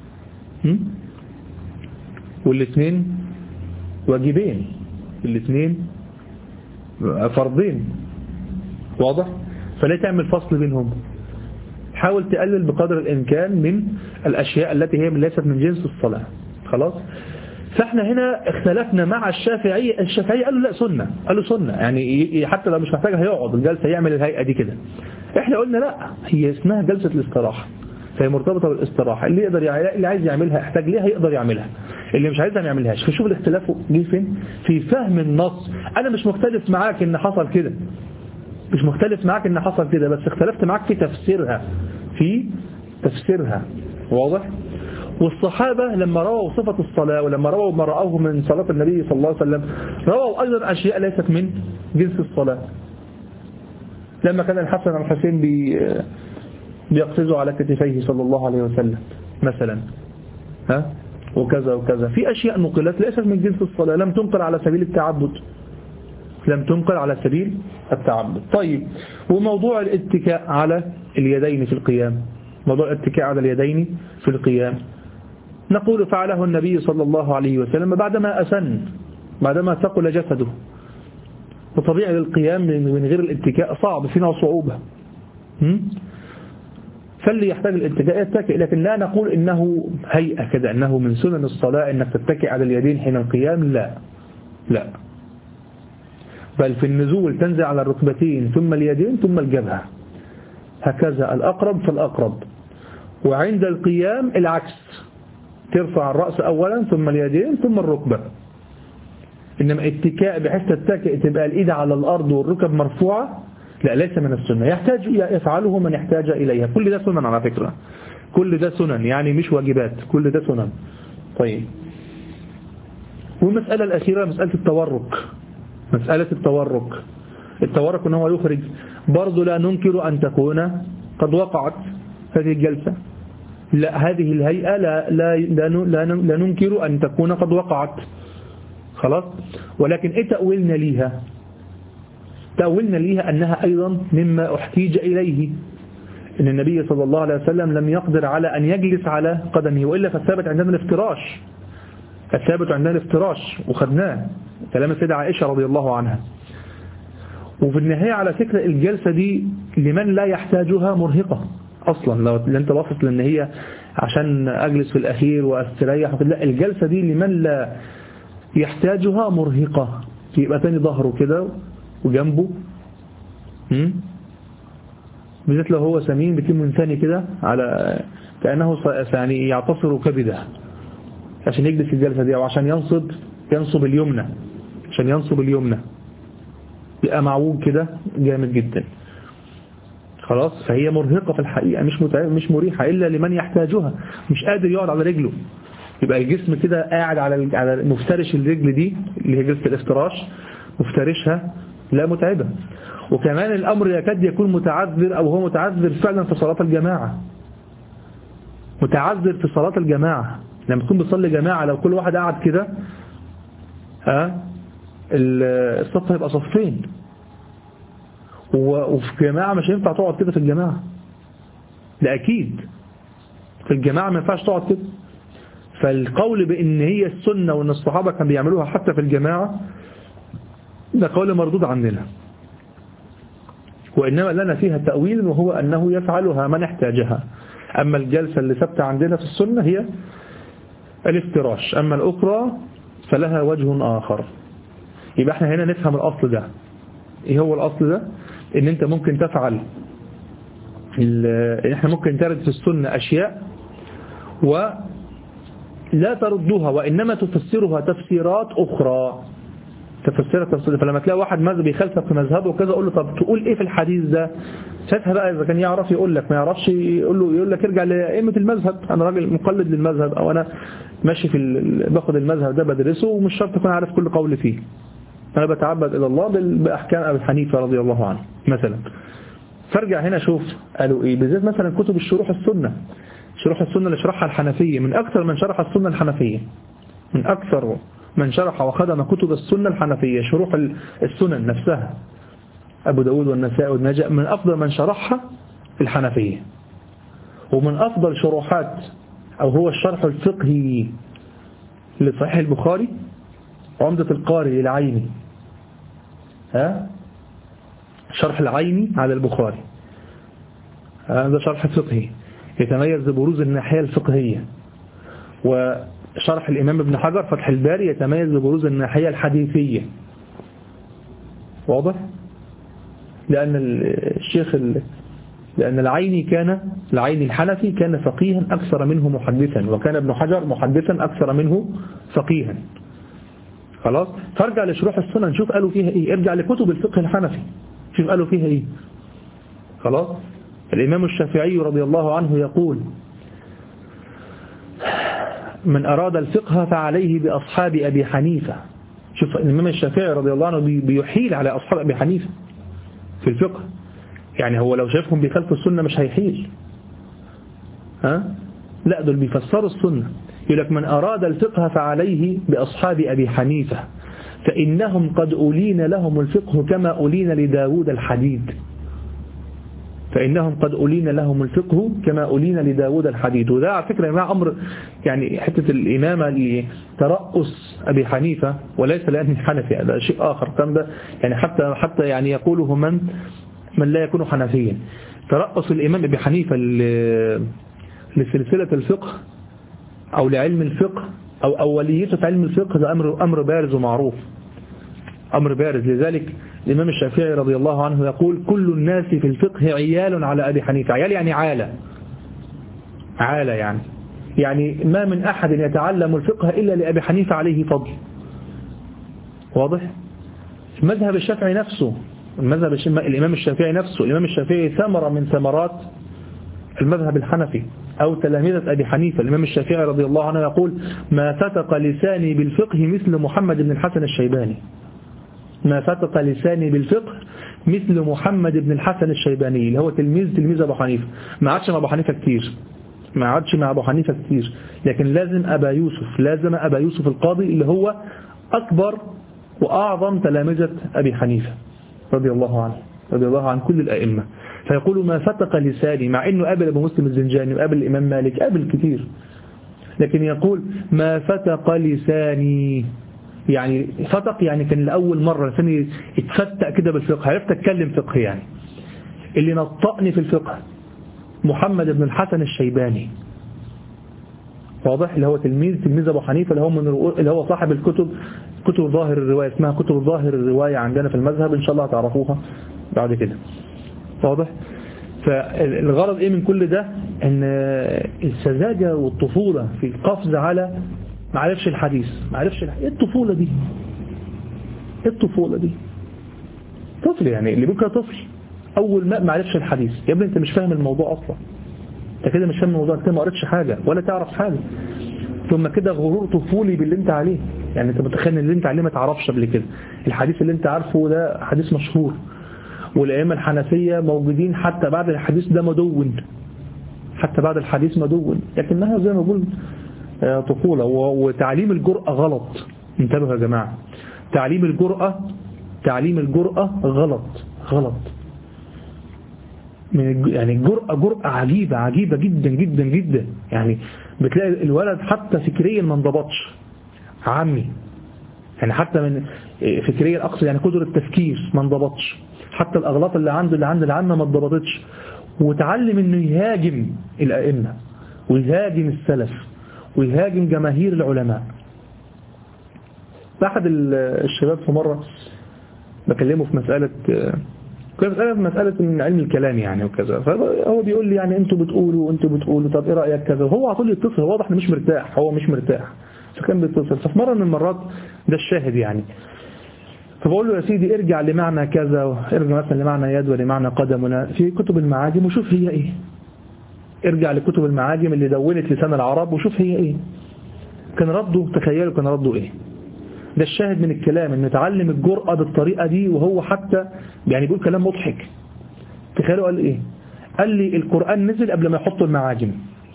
والاثنين واجبين، الاثنين فرضين، واضح؟ فلا تعمل فصل بينهم. حاول تقلل بقدر الإمكان من الأشياء التي هي ليست من جنس الصلاة. خلاص؟ فاحنا هنا اختلفنا مع الشافعي. الشافعي قالوا لا سنة، قالوا سنة يعني حتى لو مش محتاجها هيقعد الجلسة يعمل الهيئة دي كده. احنا قلنا لا، هي اسمها جلسة الاستراحة، فهي مرتبطة بالاستراحة. اللي يقدر يع... اللي عايز يعملها يحتاج ليها يقدر يعملها، اللي مش عايزها ما يعملهاش. فشوف الاختلاف جه فين في فهم النص. أنا مش مختلف معاك إن حصل كده، مش مختلف معاك إن حصل كده، بس اختلفت معاك في تفسيرها، في تفسيرها. واضح؟ والصحابة لما رووا صفة الصلاة ولما رووا ما رأوه من صلاة النبي صلى الله عليه وسلم رووا أيضا أشياء ليست من جنس الصلاة. لما كان الحسن والحسين بي بيقفزوا على كتفيه صلى الله عليه وسلم مثلا، ها وكذا وكذا، في أشياء نقلت ليست من جنس الصلاة، لم تنقل على سبيل التعبد، لم تنقل على سبيل التعبد. طيب، وموضوع الاتكاء على اليدين في القيام، موضوع الاتكاء على اليدين في القيام، نقول فعله النبي صلى الله عليه وسلم بعدما أسن، بعدما ثقل جسده، وطبيعي للقيام من غير الاتكاء صعب، فينا صعوبة، فاللي يحتاج الاتكاء يتكئ، لكن لا نقول إنه هيئة كده، إنه من سنن الصلاة إنك تتكئ على اليدين حين القيام، لا لا، بل في النزول تنزل على الركبتين ثم اليدين ثم الجبهة، هكذا الأقرب فالأقرب. وعند القيام العكس، ترفع الرأس أولا ثم اليدين ثم الركبة. إنما اتكاء بحيث تتكئ تبقى الإيد على الأرض والركب مرفوعة، لا، ليس من السنة، يحتاج يفعله من يحتاج إليها. كل ده سنن على فكرة، كل ده سنن يعني مش واجبات، كل ده سنن. طيب، والمسألة الأخيرة مسألة التورك، مسألة التورك التورك إن هو يخرج، برضو لا ننكر أن تكون قد وقعت هذه الجلسة، لا، هذه الهيئة لا, لا, لا, لا, لا ننكر أن تكون قد وقعت خلاص، ولكن إيه تأويلنا ليها؟ تأويلنا ليها أنها أيضا مما احتيج إليه، إن النبي صلى الله عليه وسلم لم يقدر على أن يجلس على قدمه، وإلا فالثابت عندنا الافتراش، الثابت عندنا الافتراش وخدناه كلام السيدة عائشة رضي الله عنها. وفي النهاية على فكرة الجلسة دي لمن لا يحتاجها مرهقة أصلا، لو أنت باصص لأن هي عشان أجلس في الأخير وأستريح، لا، الجلسة دي لمن لا يحتاجها مرهقة، يبقى تاني ظهره كده وجنبه، بالذات لو هو سمين بيتم من ثاني كده على كأنه يعني يعتصر كبده عشان يجلس الجلسة دي، أو عشان ينصب ينصب اليمنى، عشان ينصب اليمنى يبقى معوج كده جامد جدا خلاص. فهي مرهقة في الحقيقة، مش مش مريحة إلا لمن يحتاجها، مش قادر يقعد على رجله، يبقى الجسم كده قاعد على على مفترش الرجل دي اللي هي جلسة الافتراش، مفترشها، لا، متعبة. وكمان الأمر يكاد يكون متعذر، أو هو متعذر فعلا في صلاة الجماعة، متعذر في صلاة الجماعة لما تكون بتصلي جماعة، لو كل واحد قاعد كده ها الصف هيبقى صفين، وفي جماعة مش هينفع تقعد كده في الجماعة، ده أكيد في الجماعة ما ينفعش تقعد كده. فالقول بأن هي السنة وأن الصحابة كانوا بيعملوها حتى في الجماعة ده قول مردود عندنا، وإنما لنا فيها تأويل، وهو أنه يفعلها من احتاجها. أما الجلسة اللي ثبت عندنا في السنة هي الافتراش، أما الأخرى فلها وجه آخر. يبقى احنا هنا نفهم الأصل ده. ايه هو الأصل ده؟ ان انت ممكن تفعل، احنا ممكن ترد في السنة أشياء ولا تردها، وإنما تفسرها تفسيرات أخرى، تفسيرها تفسيرات. فلما تلاقي واحد مذهب يخالفك في مذهبه وكذا، قول له طب تقول ايه في الحديث ده؟ ساعتها بقى إذا كان يعرف يقول لك، ما يعرفش يقول له يقول لك ارجع لأئمة المذهب، أنا راجل مقلد للمذهب، أو أنا ماشي في باخد المذهب ده بدرسه، ومش شرط أكون عارف كل قول فيه، أنا بتعبد إلى الله بأحكام أبي حنيفة رضي الله عنه مثلا. فارجع هنا شوف قالوا إيه، بالذات مثلا كتب الشروح السنة، شروح السنة اللي شرحها الحنفية، من أكثر من شرح السنة الحنفية، من أكثر من شرح وخدم كتب السنة الحنفية، شروح السنن نفسها، أبو داود والنسائي والنجاء، من أفضل من شرحها الحنفية. ومن أفضل شروحات أو هو الشرح الفقهي لصحيح البخاري عمدة القاري للعيني، ها شرح العيني على البخاري، هذا شرح فقهي يتميز ببروز الناحية الفقهية. وشرح الإمام ابن حجر فتح الباري يتميز ببروز الناحية الحديثية. واضح؟ لأن الشيخ لأن العيني كان العيني الحنفي كان فقيها أكثر منه محدثا، وكان ابن حجر محدثا أكثر منه فقيها. خلاص، فارجع لشروح السنن شوف قالوا فيها إيه، ارجع لكتب الفقه الحنفي شوف قالوا فيها إيه. خلاص. الإمام الشافعي رضي الله عنه يقول: من أراد الفقه فعليه بأصحاب أبي حنيفة. شوف الإمام الشافعي رضي الله عنه بيحيل على أصحاب أبي حنيفة في الفقه، يعني هو لو شافهم بيخالفوا السنة مش هيحيل، ها؟ لا دول بيفسروا السنة. يقول لك: من أراد الفقه فعليه بأصحاب أبي حنيفة فإنهم قد أولين لهم الفقه كما أولين لداود الحديد. فإنهم قد أولين لهم الفقه كما أولين لداود الحديد. وده على فكرة مع أمر يعني حتة الإمامة لترأس أبي حنيفة، وليس لأنه حنفي، هذا شيء آخر. كان ده يعني حتى حتى يعني يقوله من من لا يكون حنفيا. ترأس الإمام أبي حنيفة لسلسلة الفقه أو لعلم الفقه أو أوليته في علم الفقه، ده أمر أمر بارز ومعروف، أمر بارز. لذلك الإمام الشافعي رضي الله عنه يقول: كل الناس في الفقه عيال على أبي حنيفة. عيال يعني عالة، عالة يعني يعني ما من أحد يتعلم الفقه إلا لأبي حنيفة عليه فضل. واضح؟ المذهب الشافعي نفسه، المذهب الإمام الشافعي نفسه، الإمام الشافعي ثمرة من ثمرات المذهب الحنفي أو تلاميذة أبي حنيفة. الإمام الشافعي رضي الله عنه يقول: ما فتق لساني بالفقه مثل محمد بن الحسن الشيباني. ما فتق لساني بالفقه مثل محمد بن الحسن الشيباني، اللي هو تلميذ تلميذ أبو حنيفة. ما عادش مع أبو حنيفة كتير، ما عادش مع أبو حنيفة كتير، لكن لازم أبا يوسف، لازم أبا يوسف القاضي اللي هو أكبر وأعظم تلامذة أبي حنيفة رضي الله عنه، رضي الله عن كل الأئمة. فيقول: ما فتق لساني، مع أنه قابل أبو مسلم الزنجاني وقابل الإمام مالك، قابل كتير، لكن يقول: ما فتق لساني، يعني فتق يعني كان لأول مرة لساني اتفتق كده بالفقه، عرفت أتكلم فقه. يعني اللي نطقني في الفقه محمد بن الحسن الشيباني. واضح؟ اللي هو تلميذ تلميذ أبو حنيفة، اللي هو من اللي هو صاحب الكتب، كتب ظاهر الرواية، اسمها كتب ظاهر الرواية عندنا في المذهب، إن شاء الله هتعرفوها بعد كده. واضح؟ فالغرض إيه من كل ده؟ أن السذاجة والطفولة في القفز على ما عرفش الحديث، ما عرفش الحديث. إيه الطفولة دي؟ إيه الطفولة دي؟ طفل يعني، اللي بكره طفل أول ما ما عرفش الحديث. يا ابني أنت مش فاهم الموضوع أصلا، أنت كده مش فاهم الموضوع، أنت ما قريتش حاجة ولا تعرف حاجة، ثم كده غرور طفولي باللي أنت عليه. يعني أنت متخيل ان اللي أنت عليه ما تعرفش قبل كده. الحديث اللي أنت عارفه ده حديث مشهور، والأئمة الحنفية موجودين حتى بعد الحديث ده مدون، حتى بعد الحديث مدون، لكنها زي ما بقول طفولة. وتعليم الجرأة غلط. انتبهوا يا جماعة، تعليم الجرأة تعليم الجرأة غلط غلط. يعني الجرأة جرأة عجيبة عجيبة جدا جدا جدا. يعني بتلاقي الولد حتى فكريا ما انضبطش عمي، يعني حتى من فكريا أقصد يعني قدرة التفكير ما انضبطش، حتى الأغلاط اللي عنده اللي عند العامة ما انضبطتش. وتعلم انه يهاجم الأئمة ويهاجم السلف ويهاجم جماهير العلماء. أحد الشباب في مرة بكلمه في مسألة كنت مسألة في مسألة من علم الكلام يعني وكذا، فهو بيقول لي يعني انتوا بتقولوا وانتوا بتقولوا طب ايه رأيك كذا، وهو عطول يتصل، واضح انه مش مرتاح، هو مش مرتاح، فكان بيتصل. ففي مرة من المرات ده الشاهد يعني، فبقول له يا سيدي ارجع لمعنى كذا، ارجع مثلا لمعنى يد ولمعنى قدم في كتب المعاجم وشوف هي ايه، ارجع لكتب المعاجم اللي دونت لسان العرب وشوف هي ايه. كان رده، تخيلوا كان رده ايه. ده الشاهد من الكلام، ان نتعلم الجرأة بالطريقة دي، وهو حتى يعني بيقول كلام مضحك. تخيلوا قال ايه، قال لي القرآن نزل قبل ما يحطوا المعاجم،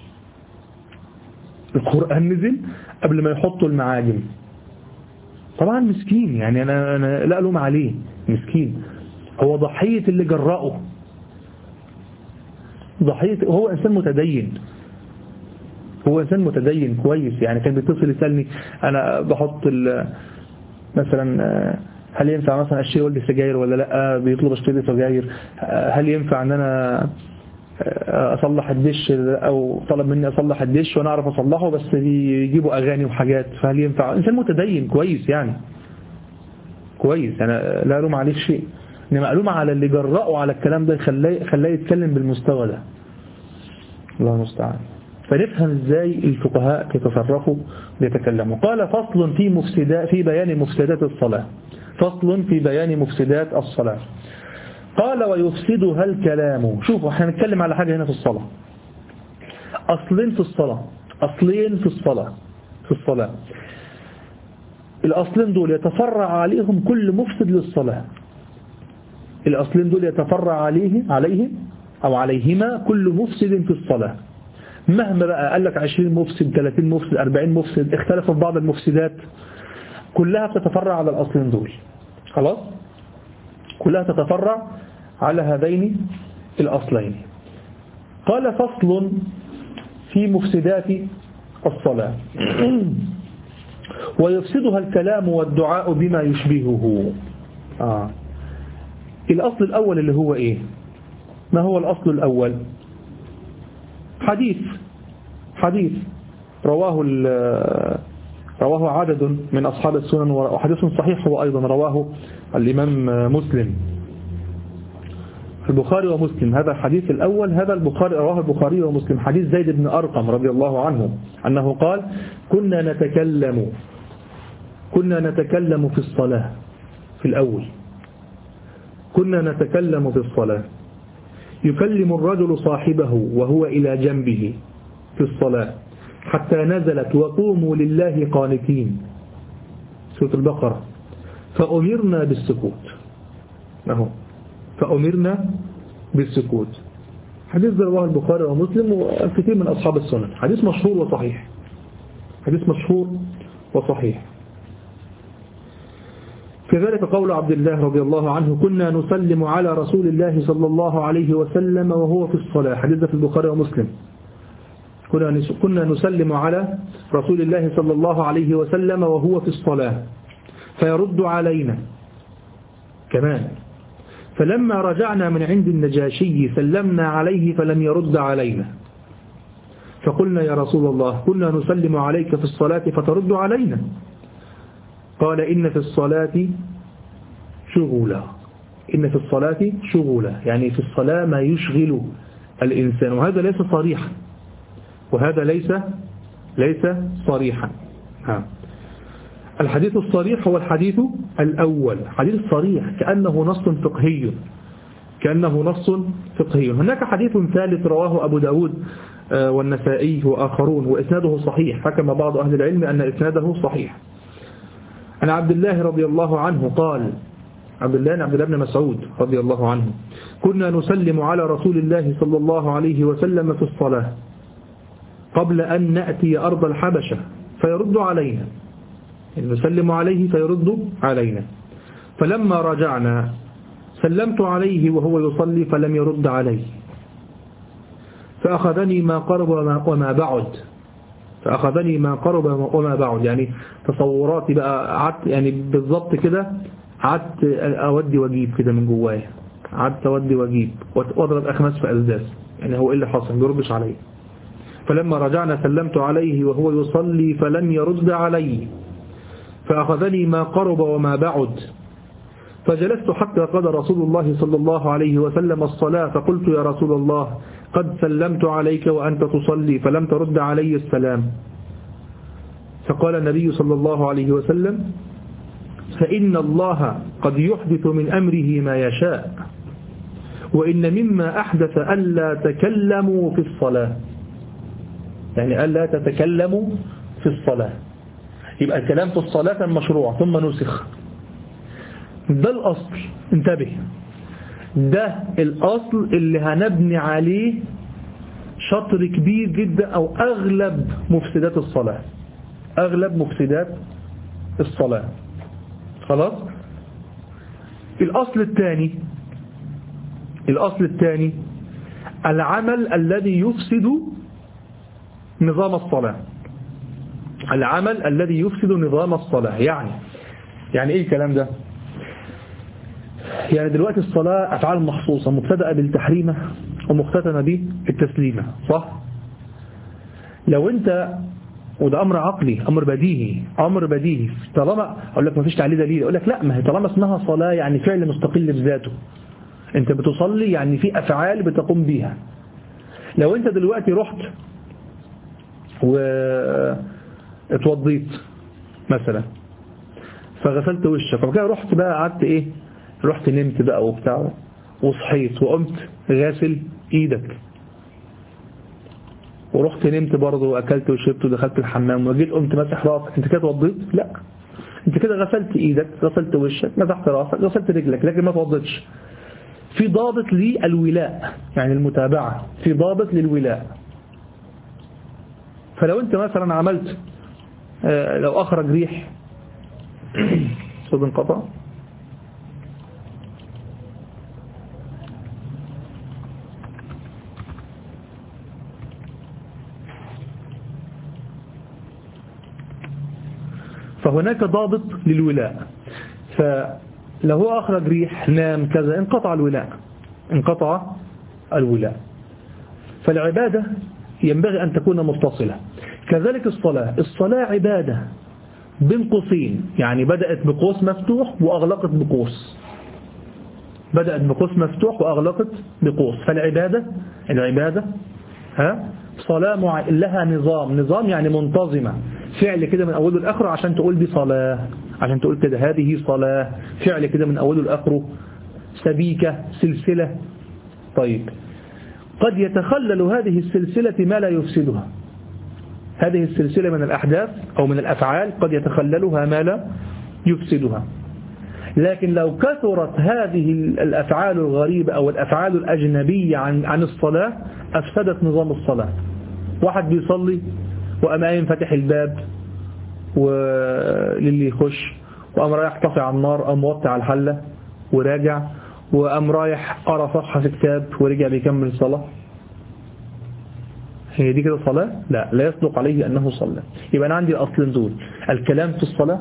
القرآن نزل قبل ما يحطوا المعاجم. طبعا مسكين يعني، انا انا لا ألوم عليه، مسكين، هو ضحية اللي جرأه، ضحية، وهو انسان متدين، هو انسان متدين كويس يعني. كان بيتصل يسألني انا بحط مثلا هل ينفع مثلا اشتري ولد سجاير ولا لا، بيطلب اشتري سجاير، هل ينفع ان انا اصلح الدش او طلب مني اصلح الدش وانا اعرف اصلحه بس يجيبوا اغاني وحاجات، فهل ينفع؟ انسان متدين كويس يعني، كويس، انا لا ألوم عليه شيء، إن معلومة على اللي جرأوا على الكلام ده خلاه خلاه يتكلم بالمستوى ده. الله المستعان. فنفهم ازاي الفقهاء يتصرفوا ويتكلموا. قال فصل في مفسدات في بيان مفسدات الصلاة. فصل في بيان مفسدات الصلاة. قال ويفسدها الكلام. شوفوا احنا هنتكلم على حاجة هنا في الصلاة. أصلين في الصلاة أصلين في الصلاة في الصلاة الأصلين دول يتفرع عليهم كل مفسد للصلاة. الأصلين دول يتفرع عليه عليه أو عليهما كل مفسد في الصلاة. مهما بقى قال لك عشرين مفسد ثلاثين مفسد أربعين مفسد اختلفوا في بعض المفسدات، كلها بتتفرع على الأصلين دول. خلاص كلها تتفرع على هذين الأصلين. قال فصل في مفسدات الصلاة. ويفسدها الكلام والدعاء بما يشبهه. آه. الأصل الأول اللي هو إيه؟ ما هو الأصل الأول؟ حديث حديث رواه رواه عدد من أصحاب السنن، وحديث صحيح هو أيضا رواه الإمام مسلم البخاري ومسلم. هذا الحديث الأول هذا البخاري رواه البخاري ومسلم، حديث زيد بن أرقم رضي الله عنه أنه قال كنا نتكلم كنا نتكلم في الصلاة. في الأول كنا نتكلم في الصلاة يكلم الرجل صاحبه وهو إلى جنبه في الصلاة حتى نزلت وقوموا لله قانتين سورة البقرة فأمرنا بالسكوت. أهو فأمرنا بالسكوت. حديث رواه البخاري ومسلم والكثير من أصحاب السنن. حديث مشهور وصحيح حديث مشهور وصحيح. كذلك قول عبد الله رضي الله عنه كنا نسلم على رسول الله صلى الله عليه وسلم وهو في الصلاة. حديث في البخاري ومسلم. كنا نسلم على رسول الله صلى الله عليه وسلم وهو في الصلاة فيرد علينا كمان. فلما رجعنا من عند النجاشي سلمنا عليه فلم يرد علينا فقلنا يا رسول الله كنا نسلم عليك في الصلاة فترد علينا. قال إن في الصلاة شغولا إن في الصلاة شغولا يعني في الصلاة ما يشغل الإنسان. وهذا ليس صريحا وهذا ليس ليس صريحا. ها. الحديث الصريح هو الحديث الأول. حديث صريح كأنه نص فقهي كأنه نص فقهي. هناك حديث ثالث رواه أبو داود والنسائي وآخرون وإسناده صحيح. حكم بعض أهل العلم أن إسناده صحيح. عن عبد الله رضي الله عنه قال عبد الله عبد الله بن مسعود رضي الله عنه كنا نسلم على رسول الله صلى الله عليه وسلم في الصلاة قبل أن نأتي أرض الحبشة فيرد علينا نسلم عليه فيرد علينا. فلما رجعنا سلمت عليه وهو يصلي فلم يرد علي فأخذني ما قرب وما بعد فأخذني ما قرب وما بعد يعني تصوراتي بقى عدت يعني بالضبط كده عدت أودي وأجيب كده من جوايا عدت أودي وأجيب وأضرب أخماس في أسداس يعني هو إيه اللي حصل ما يردش علي. فلما رجعنا سلمت عليه وهو يصلي فلم يرد علي فأخذني ما قرب وما بعد فجلست حتى قضى رسول الله صلى الله عليه وسلم الصلاة فقلت يا رسول الله قد سلمت عليك وأنت تصلي فلم ترد علي السلام. فقال النبي صلى الله عليه وسلم فإن الله قد يحدث من أمره ما يشاء وإن مما أحدث ألا تكلموا في الصلاة يعني ألا تتكلموا في الصلاة. يبقى الكلام في الصلاة مشروع ثم نسخ. ده الأصل انتبه ده الأصل اللي هنبني عليه شطر كبير جدا أو أغلب مفسدات الصلاة أغلب مفسدات الصلاة. خلاص. الأصل الثاني الأصل الثاني العمل الذي يفسد نظام الصلاة العمل الذي يفسد نظام الصلاة. يعني يعني ايه الكلام ده؟ يعني دلوقتي الصلاة أفعال مخصوصة مبتدأة بالتحريمة ومختتمة بالتسليمة صح؟ لو انت وده أمر عقلي، أمر بديهي، أمر بديهي. طالما أقول لك ما فيش عليه دليل، أقول لك لا، ما هي طالما اسمها صلاة يعني فعل مستقل بذاته. أنت بتصلي يعني في أفعال بتقوم بيها. لو أنت دلوقتي رحت واتوضيت مثلا فغسلت وشك وكده، رحت بقى قعدت إيه، رحت نمت بقى وبتاع وصحيت وقمت غاسل إيدك، ورحت نمت برضه وأكلت وشربت ودخلت الحمام وجيت قمت مسح راسك، أنت كده توضيت؟ لا، أنت كده غسلت إيدك، غسلت وشك، مسحت راسك، غسلت رجلك، لكن ما توضيتش. في ضابط للولاء، يعني المتابعة، في ضابط للولاء. فلو أنت مثلا عملت آه لو أخرج ريح صوت انقطع، فهناك ضابط للولاء. فلو هو أخرج ريح، نام، كذا، انقطع الولاء، انقطع الولاء. فالعبادة ينبغي أن تكون متصلة. كذلك الصلاة، الصلاة عبادة بين قوسين، يعني بدأت بقوس مفتوح وأغلقت بقوس، بدأت بقوس مفتوح وأغلقت بقوس. فالعبادة العبادة ها صلاة مع... لها نظام، نظام يعني منتظمة، فعل كده من أوله لآخره عشان تقول دي صلاة، عشان تقول كده هذه صلاة، فعل كده من أوله لآخره، سبيكة، سلسلة. طيب قد يتخلل هذه السلسلة ما لا يفسدها، هذه السلسلة من الأحداث أو من الأفعال قد يتخللها ما لا يفسدها. لكن لو كثرت هذه الأفعال الغريبة أو الأفعال الأجنبية عن عن الصلاة أفسدت نظام الصلاة. واحد بيصلي وقام قايم فاتح الباب وللي يخش، وقام رايح طافي على النار، قام موطي على الحلة وراجع، وقام رايح قرأ صفحة في كتاب ورجع بيكمل الصلاة. هي دي كده صلاة؟ لا، لا يصدق عليه أنه صلى. يبقى أنا عندي الأصلين دول، الكلام في الصلاة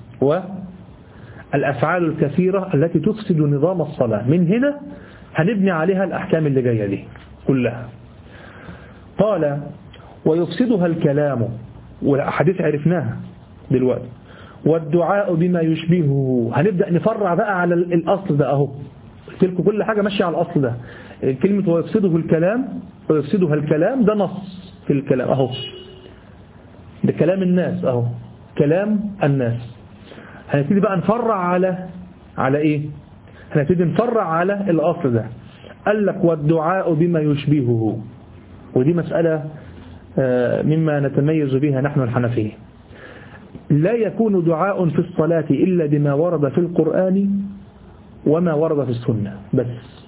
والأفعال الكثيرة التي تفسد نظام الصلاة. من هنا هنبني عليها الأحكام اللي جاية دي كلها. قال ويفسدها الكلام، والأحاديث عرفناها دلوقتي، والدعاء بما يشبهه. هنبدأ نفرع بقى على الأصل ده أهو، قلت لكم كل حاجة ماشية على الأصل ده. كلمة ويفسده الكلام، ويفسدها الكلام ده نص في الكلام أهو، ده كلام الناس أهو، كلام الناس. هنبتدي بقى نفرع على على إيه؟ هنبتدي نفرع على الأصل ده. قال لك والدعاء بما يشبهه، ودي مسألة مما نتميز بها نحن الحنفية. لا يكون دعاء في الصلاة إلا بما ورد في القرآن وما ورد في السنة بس.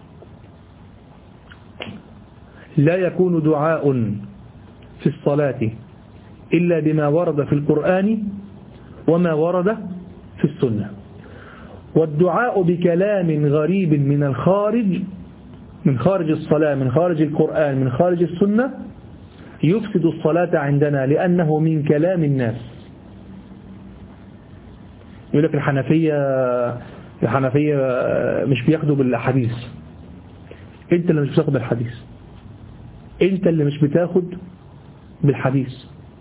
لا يكون دعاء في الصلاة إلا بما ورد في القرآن وما ورد في السنة. والدعاء بكلام غريب من الخارج، من خارج الصلاة، من خارج القرآن، من خارج السنة، يفسد الصلاة عندنا لأنه من كلام الناس. يقول لك الحنفية الحنفية مش بياخدوا بالحديث. انت اللي مش بتاخد بالحديث، انت اللي مش بتاخد بالحديث.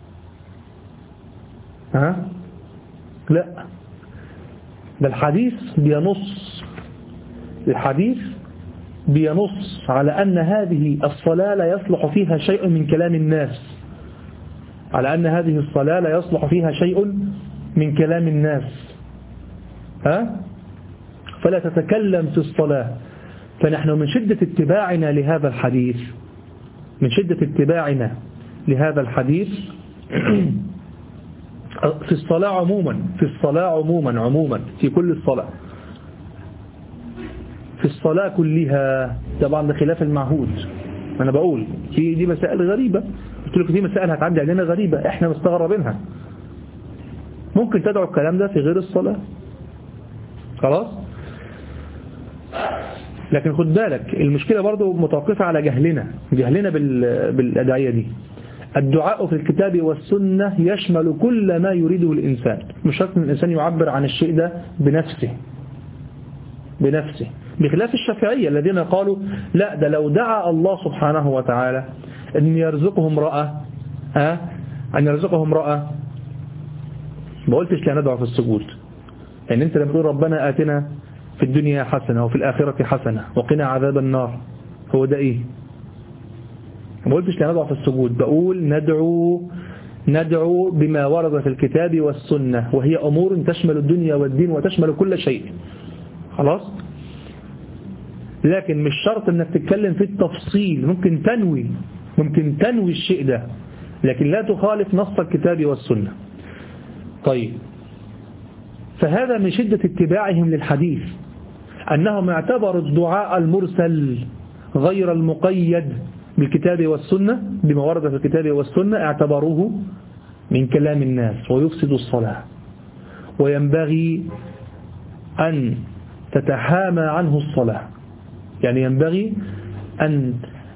ها؟ لا، ده الحديث بينص، الحديث بينص على أن هذه الصلاة لا يصلح فيها شيء من كلام الناس، على أن هذه الصلاة لا يصلح فيها شيء من كلام الناس. ها؟ فلا تتكلم في الصلاة. فنحن من شدة اتباعنا لهذا الحديث، من شدة اتباعنا لهذا الحديث في الصلاة عموما، في الصلاة عموما عموما في كل الصلاة، في الصلاة كلها. طبعا ده خلاف المعهود، أنا بقول في دي مسائل غريبة، قلت لك دي مسائل هتعدي علينا غريبة، احنا مستغربينها. ممكن تدعو الكلام ده في غير الصلاة، خلاص. لكن خد بالك المشكلة برضو متوقفة على جهلنا، جهلنا بالأدعية دي. الدعاء في الكتاب والسنة يشمل كل ما يريده الإنسان، مش شرط ان الإنسان يعبر عن الشيء ده بنفسه بنفسه بخلاف الشافعية الذين قالوا لا، ده لو دعا الله سبحانه وتعالى أن يرزقه امرأة أن يرزقه امرأة، ما قلتش لا ندعو في السجود. يعني أنت لما تقول ربنا آتنا في الدنيا حسنة وفي الآخرة حسنة وقنا عذاب النار، هو ده إيه؟ ما قلتش لا ندعو في السجود، بقول ندعو ندعو بما ورد في الكتاب والسنة، وهي أمور تشمل الدنيا والدين وتشمل كل شيء. خلاص؟ لكن مش شرط أنك تتكلم في التفصيل، ممكن تنوي ممكن تنوي الشيء ده، لكن لا تخالف نص الكتاب والسنة. طيب، فهذا من شدة اتباعهم للحديث أنهم اعتبروا الدعاء المرسل غير المقيد بالكتاب والسنة بما ورد في الكتاب والسنة اعتبروه من كلام الناس ويفسد الصلاة، وينبغي أن تتحامى عنه الصلاة. يعني ينبغي أن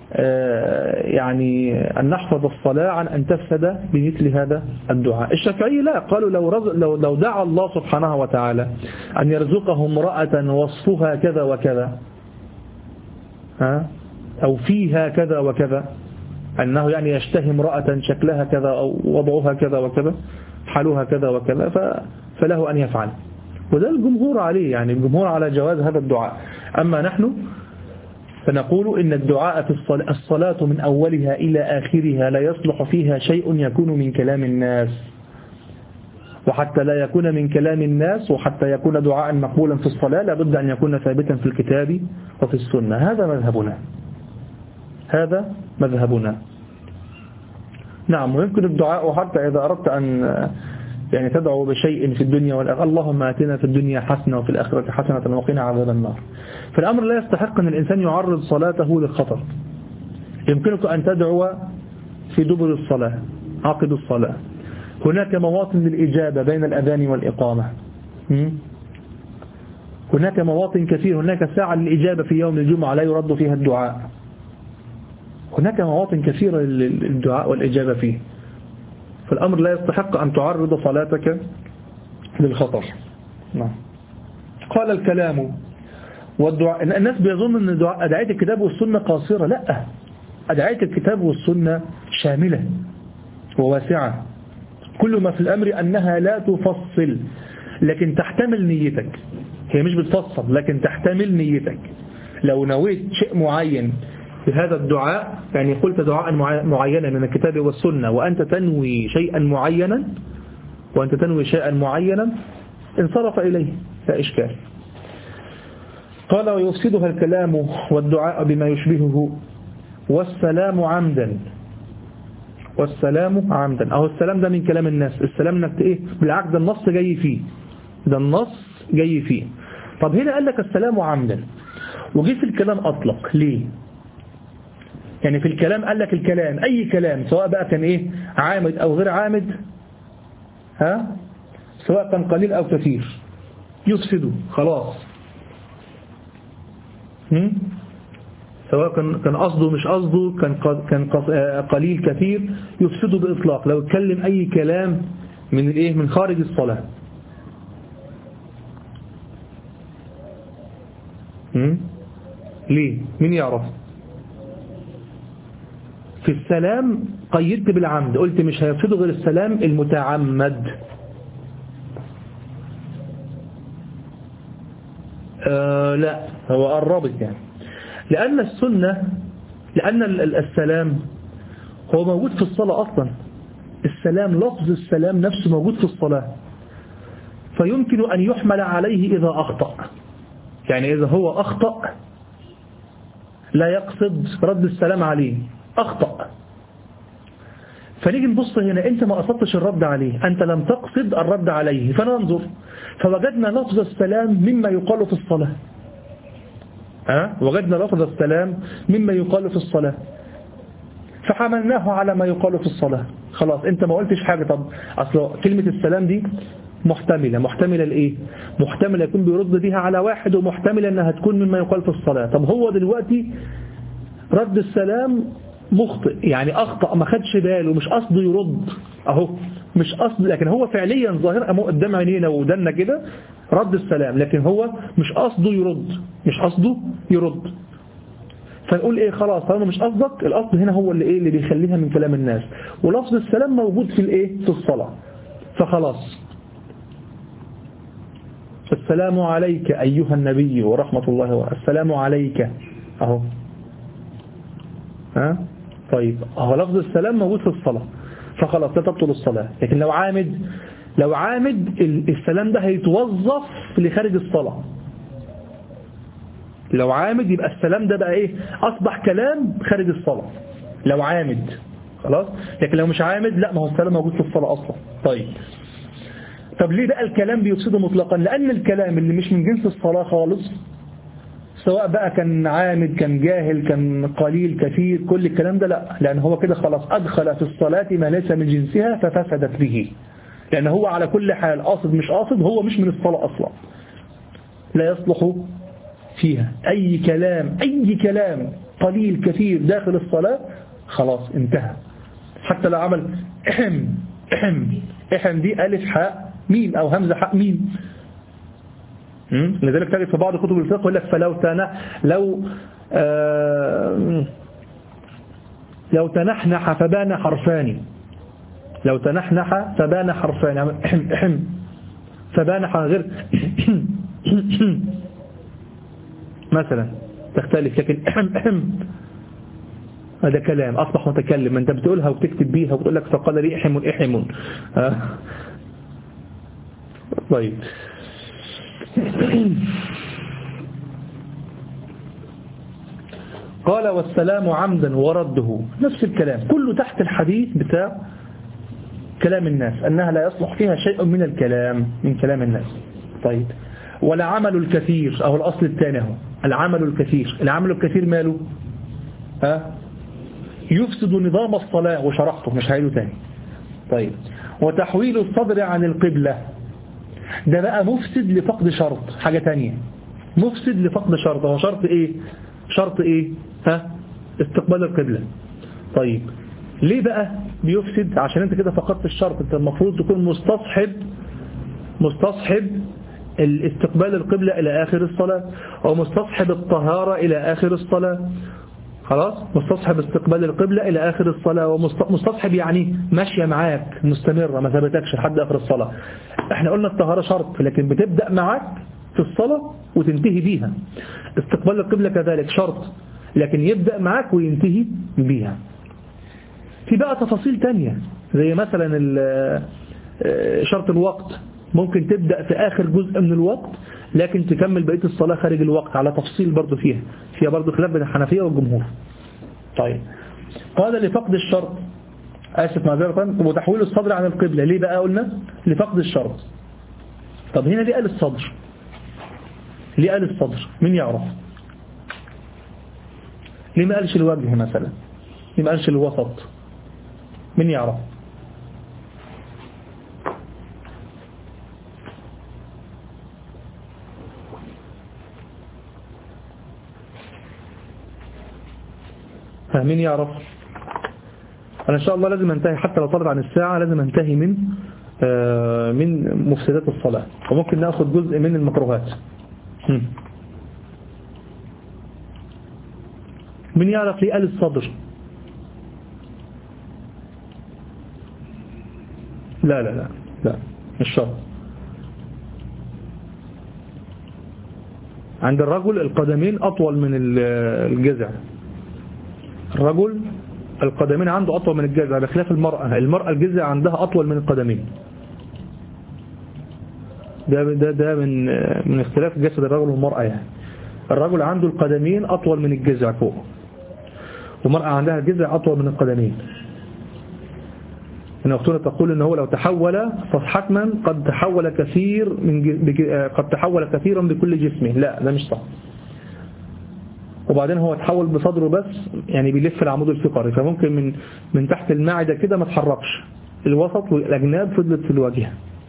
يعني أن نحفظ الصلاة عن أن تفسد بمثل هذا الدعاء. الشافعي لا، قالوا لو, لو, لو دعا الله سبحانه وتعالى أن يرزقه امرأة وصفها كذا وكذا، ها، أو فيها كذا وكذا، أنه يعني يشتهي امرأة شكلها كذا أو وضعها كذا وكذا، حالها كذا وكذا، فله أن يفعل. وده الجمهور عليه، يعني الجمهور على جواز هذا الدعاء. أما نحن فنقول إن الدعاء في الصلاة, الصلاة من أولها إلى آخرها لا يصلح فيها شيء يكون من كلام الناس، وحتى لا يكون من كلام الناس وحتى يكون دعاء مقبولا في الصلاة لابد أن يكون ثابتا في الكتاب وفي السنة. هذا مذهبنا هذا مذهبنا نعم. ويمكن الدعاء حتى إذا أردت أن يعني تدعو بشيء في الدنيا والآخرة، اللهم آتنا في الدنيا حسنة وفي الآخرة حسنة وقنا عذاب النار. فالأمر لا يستحق أن الإنسان يعرض صلاته للخطر. يمكنك أن تدعو في دبر الصلاة عقد الصلاة، هناك مواطن للإجابة بين الأذان والإقامة، هناك مواطن كثير، هناك ساعة للإجابة في يوم الجمعة لا يرد فيها الدعاء، هناك مواطن كثيرة للدعاء والإجابة فيه. فالأمر لا يستحق أن تعرض صلاتك للخطر. نعم. قال الكلام والدعاء، الناس بيظن أن أدعية الكتاب والسنة قاصرة. لا، أدعية الكتاب والسنة شاملة وواسعة، كل ما في الأمر أنها لا تفصل لكن تحتمل نيتك. هي مش بتفصل لكن تحتمل نيتك. لو نويت شيء معين بهذا الدعاء، يعني قلت دعاء معينا من الكتاب والسنة وأنت تنوي شيئا معينا وأنت تنوي شيئا معينا انصرف إليه لا إشكال. قال ويفسدها الكلام والدعاء بما يشبهه والسلام عمدا. والسلام عمدا، أهو السلام ده من كلام الناس، السلام انك ايه بالعكس، ده النص جاي فيه، ده النص جاي فيه. طب هنا قال لك السلام عمدا وجي في الكلام أطلق ليه؟ يعني في الكلام قال لك الكلام أي كلام سواء بقى كان إيه عامد أو غير عامد، ها، سواء كان قليل أو كثير يفسده خلاص. هم؟ سواء كان كان قصده مش قصده، كان كان قليل كثير يفسده بإطلاق. لو اتكلم أي كلام من الإيه من خارج الصلاة. هم؟ ليه؟ مين يعرف؟ في السلام قيدت بالعمد، قلت مش هيفسده غير السلام المتعمد. آه لا، هو قربت يعني، لأن السنة لأن السلام هو موجود في الصلاة أصلا. السلام لفظ السلام نفسه موجود في الصلاة، فيمكن أن يحمل عليه إذا أخطأ. يعني إذا هو أخطأ لا يقصد رد السلام عليه، أخطأ، فنيجي نبص هنا أنت ما قصدتش الرد عليه، أنت لم تقصد الرد عليه، فننظر فوجدنا لفظ السلام مما يقال في الصلاة. أه؟ وجدنا لفظ السلام مما يقال في الصلاة فحملناه على ما يقال في الصلاة. خلاص أنت ما قلتش حاجة. طب أصل كلمة السلام دي محتملة محتملة لإيه؟ محتملة يكون بيرد بها على واحد، ومحتملة أنها تكون مما يقال في الصلاة. طب هو دلوقتي رد السلام مخطئ، يعني أخطأ، ما خدش باله، مش قصده يرد أهو، مش قصده، لكن هو فعليا ظاهر أمو قدام عينينا ودنا كده رد السلام، لكن هو مش قصده يرد، مش قصده يرد. فنقول ايه خلاص طالما مش قصدك، الاصل هنا هو اللي ايه اللي بيخليها من كلام الناس، ولفظ السلام موجود في الايه في الصلاة، فخلاص السلام عليك أيها النبي ورحمة الله وبركاته، السلام عليك اهو. ها طيب اهو لفظ السلام موجود في الصلاة، فخلاص لا تبطل الصلاة. لكن لو عامد لو عامد السلام ده هيتوظف لخارج الصلاة. لو عامد يبقى السلام ده بقى ايه اصبح كلام خارج الصلاة لو عامد خلاص. لكن لو مش عامد لا، ما هو السلام موجود في الصلاة اصلا. طيب طب ليه بقى الكلام بيفسده مطلقا؟ لان الكلام اللي مش من جنس الصلاة خالص، سواء بقى كان عامد كان جاهل كان قليل كثير، كل الكلام ده لا، لان هو كده خلاص ادخل في الصلاة ما ليس من جنسها ففسدت به، لان هو على كل حال قاصد مش قاصد هو مش من الصلاة اصلا، لا يصلح فيها أي كلام أي كلام قليل كثير داخل الصلاة خلاص انتهى. حتى لو عمل احم احم احم دي ألف حاء ميم أو همزة حاء ميم. لذلك تجد في بعض كتب الفقه يقول لك فلو تنح لو آه لو تنحنح فبان حرفان، لو تنحنح فبان حرفان، احم احم فبان غير مثلا تختلف. لكن احم احم هذا كلام أصبح متكلم، أنت بتقولها وتكتب بيها وتقول لك فقال لي احم احم. آه. طيب قال والسلام عمدا ورده، نفس الكلام كله تحت الحديث بتاع كلام الناس أنها لا يصلح فيها شيء من الكلام من كلام الناس. طيب والعمل الكثير أو الأصل الثاني هو العمل الكثير. العمل الكثير ماله؟ ها يفسد نظام الصلاة وشرحته مش هيله تاني. طيب وتحويل الصدر عن القبلة، ده بقى مفسد لفقد شرط، حاجة تانية مفسد لفقد شرط. هو شرط ايه؟ شرط ايه؟ ها استقبال القبلة. طيب ليه بقى بيفسد؟ عشان انت كده فقدت الشرط. انت المفروض تكون مستصحب مستصحب الاستقبال القبلة إلى آخر الصلاة، ومستصحب الطهارة إلى آخر الصلاة. خلاص مستصحب استقبال القبلة إلى آخر الصلاة، ومستصحب يعني ماشية معاك مستمرة ما ثبتكش لحد آخر الصلاة. احنا قلنا الطهارة شرط لكن بتبدأ معاك في الصلاة وتنتهي بيها. استقبال القبلة كذلك شرط لكن يبدأ معاك وينتهي بيها. في بقى تفاصيل تانية زي مثلا شرط الوقت، ممكن تبدأ في آخر جزء من الوقت لكن تكمل بقية الصلاة خارج الوقت، على تفصيل برضو فيها فيها برضو خلاف بين الحنفية والجمهور. طيب قال لفقد الشرط آسف معذرة، وتحويل الصدر عن القبلة ليه بقى قلنا؟ لفقد الشرط. طب هنا ليه قال الصدر؟ ليه قال الصدر؟ مين يعرف؟ ليه ما قالش الوجه مثلا؟ ليه ما قالش الوسط؟ مين يعرف؟ مين يعرف؟ أنا إن شاء الله لازم أنتهي حتى لو طلب عن الساعة، لازم أنتهي من آه من مفسدات الصلاة، وممكن نأخذ جزء من المكروهات. مين يعرف ليه قال الصدر؟ لا لا لا لا مش شرط. عند الرجل القدمين أطول من الجذع، الرجل القدمين عنده أطول من الجذع بخلاف المرأة. المرأة الجذع عندها أطول من القدمين. ده ده ده من من اختلاف جسد الرجل والمرأة. يعني الرجل عنده القدمين أطول من الجذع فوق، والمرأة عندها الجذع أطول من القدمين. إن أختنا تقول إن هو لو تحول فحتما قد تحول كثير من قد تحول كثيرا بكل جسمه. لا ده مش صح. وبعدين هو تحول بصدره بس، يعني بيلف العمود الفقري، فممكن من من تحت المعدة كده ما تحركش، الوسط والأجناب فضلت في الواجهة.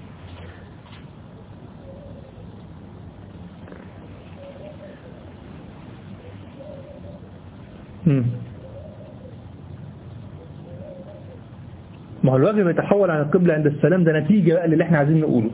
ما هو الوجه بيتحول عن القبلة عند السلام، ده نتيجة بقى اللي احنا عايزين نقوله.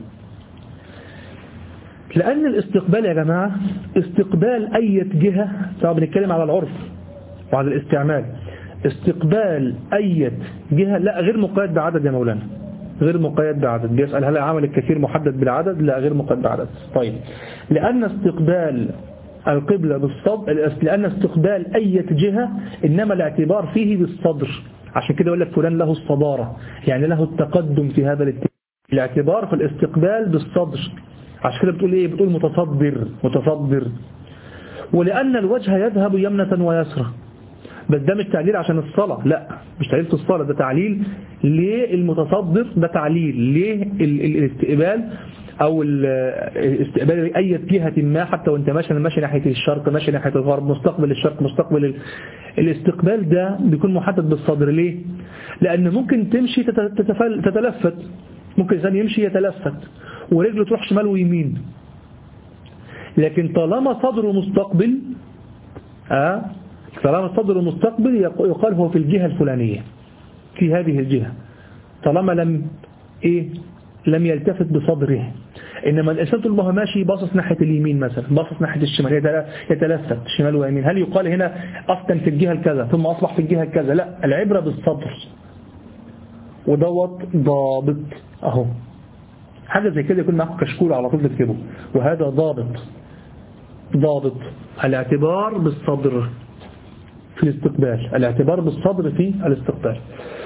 لأن الاستقبال يا جماعة استقبال أي جهة، سواء بنتكلم على العرف وعلى الاستعمال. استقبال أي جهة لا غير مقيد بعدد يا مولانا، غير مقيد بعدد. بيسأل هل عمل الكثير محدد بالعدد؟ لا غير مقيد بعدد. طيب لأن استقبال القبلة بالصدر، لأن استقبال أي جهة إنما الاعتبار فيه بالصدر، عشان كده يقول لك فلان له الصدارة، يعني له التقدم في هذا الاتجاه. الاعتبار في الاستقبال بالصدر، عشان كده بتقول ايه؟ بتقول متصدر متصدر. ولأن الوجه يذهب يمنة ويسرى، بس ده مش تعليل عشان الصلاة، لا مش تعليل في الصلاة، ده تعليل للمتصدر، ده تعليل للاستقبال أو استقبال أي جهة ما، حتى وانت ماشي ماشي ناحية الشرق ماشي ناحية الغرب، مستقبل الشرق مستقبل الاستقبال، ده بيكون محدد بالصدر. ليه؟ لأن ممكن تمشي تتلفت، ممكن إنسان يمشي يتلفت ورجله تروح شمال ويمين، لكن طالما صدره مستقبل آه طالما صدره مستقبل يقال هو في الجهة الفلانية، في هذه الجهة، طالما لم إيه لم يلتفت بصدره. إنما الإنسان طول ما هو ماشي باصص ناحية اليمين مثلا، باصص ناحية الشمال، يتلفت شمال ويمين، هل يقال هنا أصلا في الجهة الكذا ثم أصبح في الجهة الكذا؟ لا، العبرة بالصدر، ودوت ضابط أهو. حاجة زي كده يكون معك كشكول على طول تكتبه، وهذا ضابط ضابط الاعتبار بالصدر في الاستقبال، الاعتبار بالصدر في الاستقبال.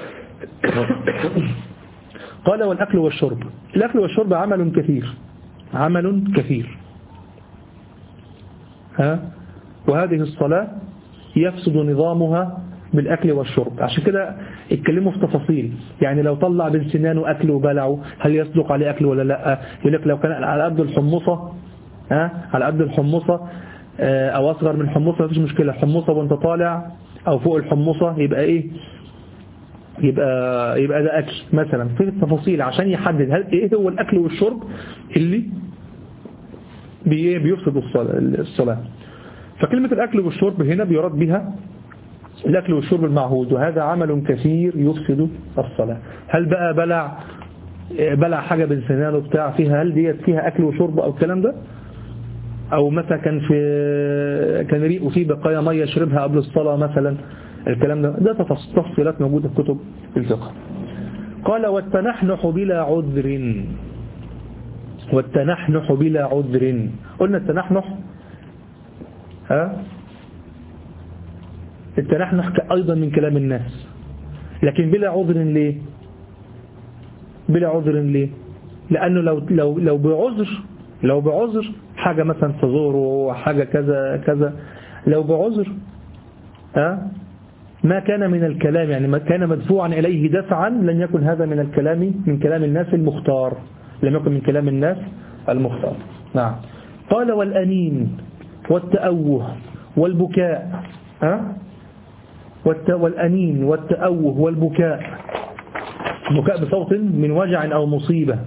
قال والأكل والشرب. الأكل والشرب عمل كثير، عمل كثير ها وهذه الصلاة يفسد نظامها بالأكل والشرب. عشان كده اتكلموا في تفاصيل، يعني لو طلع بين سنانه أكل وبلعه هل يصدق عليه أكل ولا لا؟ يقول لك لو كان على قد الحمصة ها على قد الحمصة أو أصغر من الحمصة مفيش مشكلة، حمصة وانت طالع أو فوق الحمصة يبقى إيه؟ يبقى يبقى ده أكل مثلا. في التفاصيل عشان يحدد هل إيه هو الأكل والشرب اللي بيفسد الصلاة. فكلمة الأكل والشرب هنا بيراد بها الأكل والشرب المعهود، وهذا عمل كثير يفسد الصلاة. هل بقى بلع بلع حاجة بين سنانه بتاع فيها، هل ديت فيها أكل وشرب أو الكلام ده؟ أو مثلا كان في كان ريق وفيه بقايا مية يشربها قبل الصلاة مثلا، الكلام ده ده تفصيلات موجودة في كتب الفقه. قال والتنحنح بلا عذر. والتنحنح بلا عذر، قلنا التنحنح ها التنحنح أيضا من كلام الناس، لكن بلا عذر ليه؟ بلا عذر ليه؟ لأنه لو لو لو بعذر لو بعذر حاجة مثلا تزوره حاجة كذا كذا، لو بعذر ها ما كان من الكلام، يعني ما كان مدفوعا إليه دفعا، لن يكن هذا من الكلام من كلام الناس المختار، لم يكن من كلام الناس المختار. نعم. قال والأنين والتأوه والبكاء ها والأنين والتأوه والبكاء، البكاء بصوت من وجع أو مصيبة.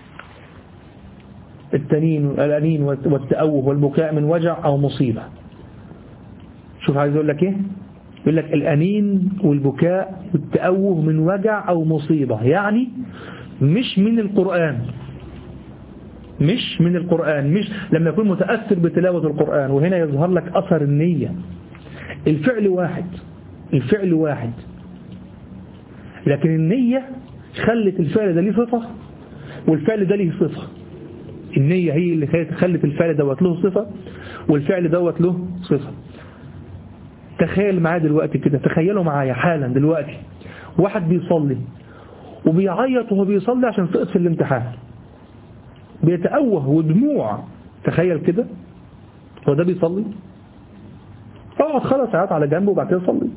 التنين الأنين والتأوه والبكاء من وجع أو مصيبة. شوف عايز أقول لك إيه؟ يقول لك الأنين والبكاء والتأوه من وجع أو مصيبة، يعني مش من القرآن، مش من القرآن، مش لما يكون متأثر بتلاوة القرآن. وهنا يظهر لك أثر النية. الفعل واحد الفعل واحد لكن النية خلت الفعل ده ليه صفة والفعل ده ليه صفة. النية هي اللي خلت الفعل دوت له صفة والفعل دوت له صفة. تخيل معايا دلوقتي كده، تخيلوا معايا حالا دلوقتي واحد بيصلي وبيعيط وهو بيصلي عشان سقط في الامتحان، بيتأوه ودموع، تخيل كده، هو ده بيصلي؟ اقعد خلاص عيط على جنبه وبعد كده صلي،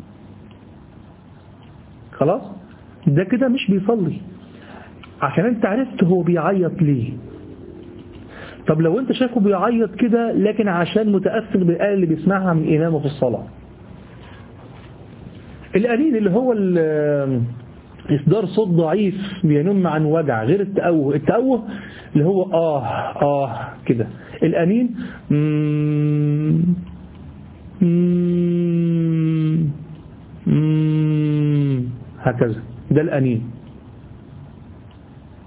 خلاص ده كده مش بيصلي، عشان انت عرفت هو بيعيط ليه. طب لو انت شايفه بيعيط كده لكن عشان متأثر بالآية اللي بيسمعها من إمامه في الصلاة، الأنين اللي هو إصدار صوت ضعيف بينم عن وجع، غير التأوه. التأوه اللي هو آه آه كده. الأنين مم مم مم هكذا، ده الأنين.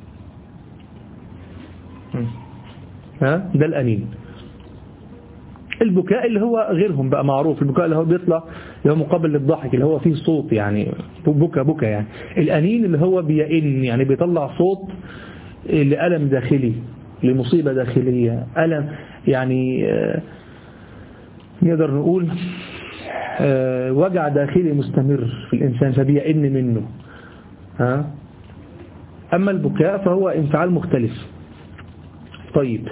ها ده الأنين. البكاء اللي هو غيرهم بقى معروف، البكاء اللي هو بيطلع اللي هو مقابل للضحك، اللي هو فيه صوت يعني بكى بكى يعني. الأنين اللي هو بيئن يعني بيطلع صوت لألم داخلي، لمصيبة داخلية، ألم يعني نقدر نقول وجع داخلي مستمر في الإنسان فبيئن منه. ها؟ أما البكاء فهو انفعال مختلف. طيب،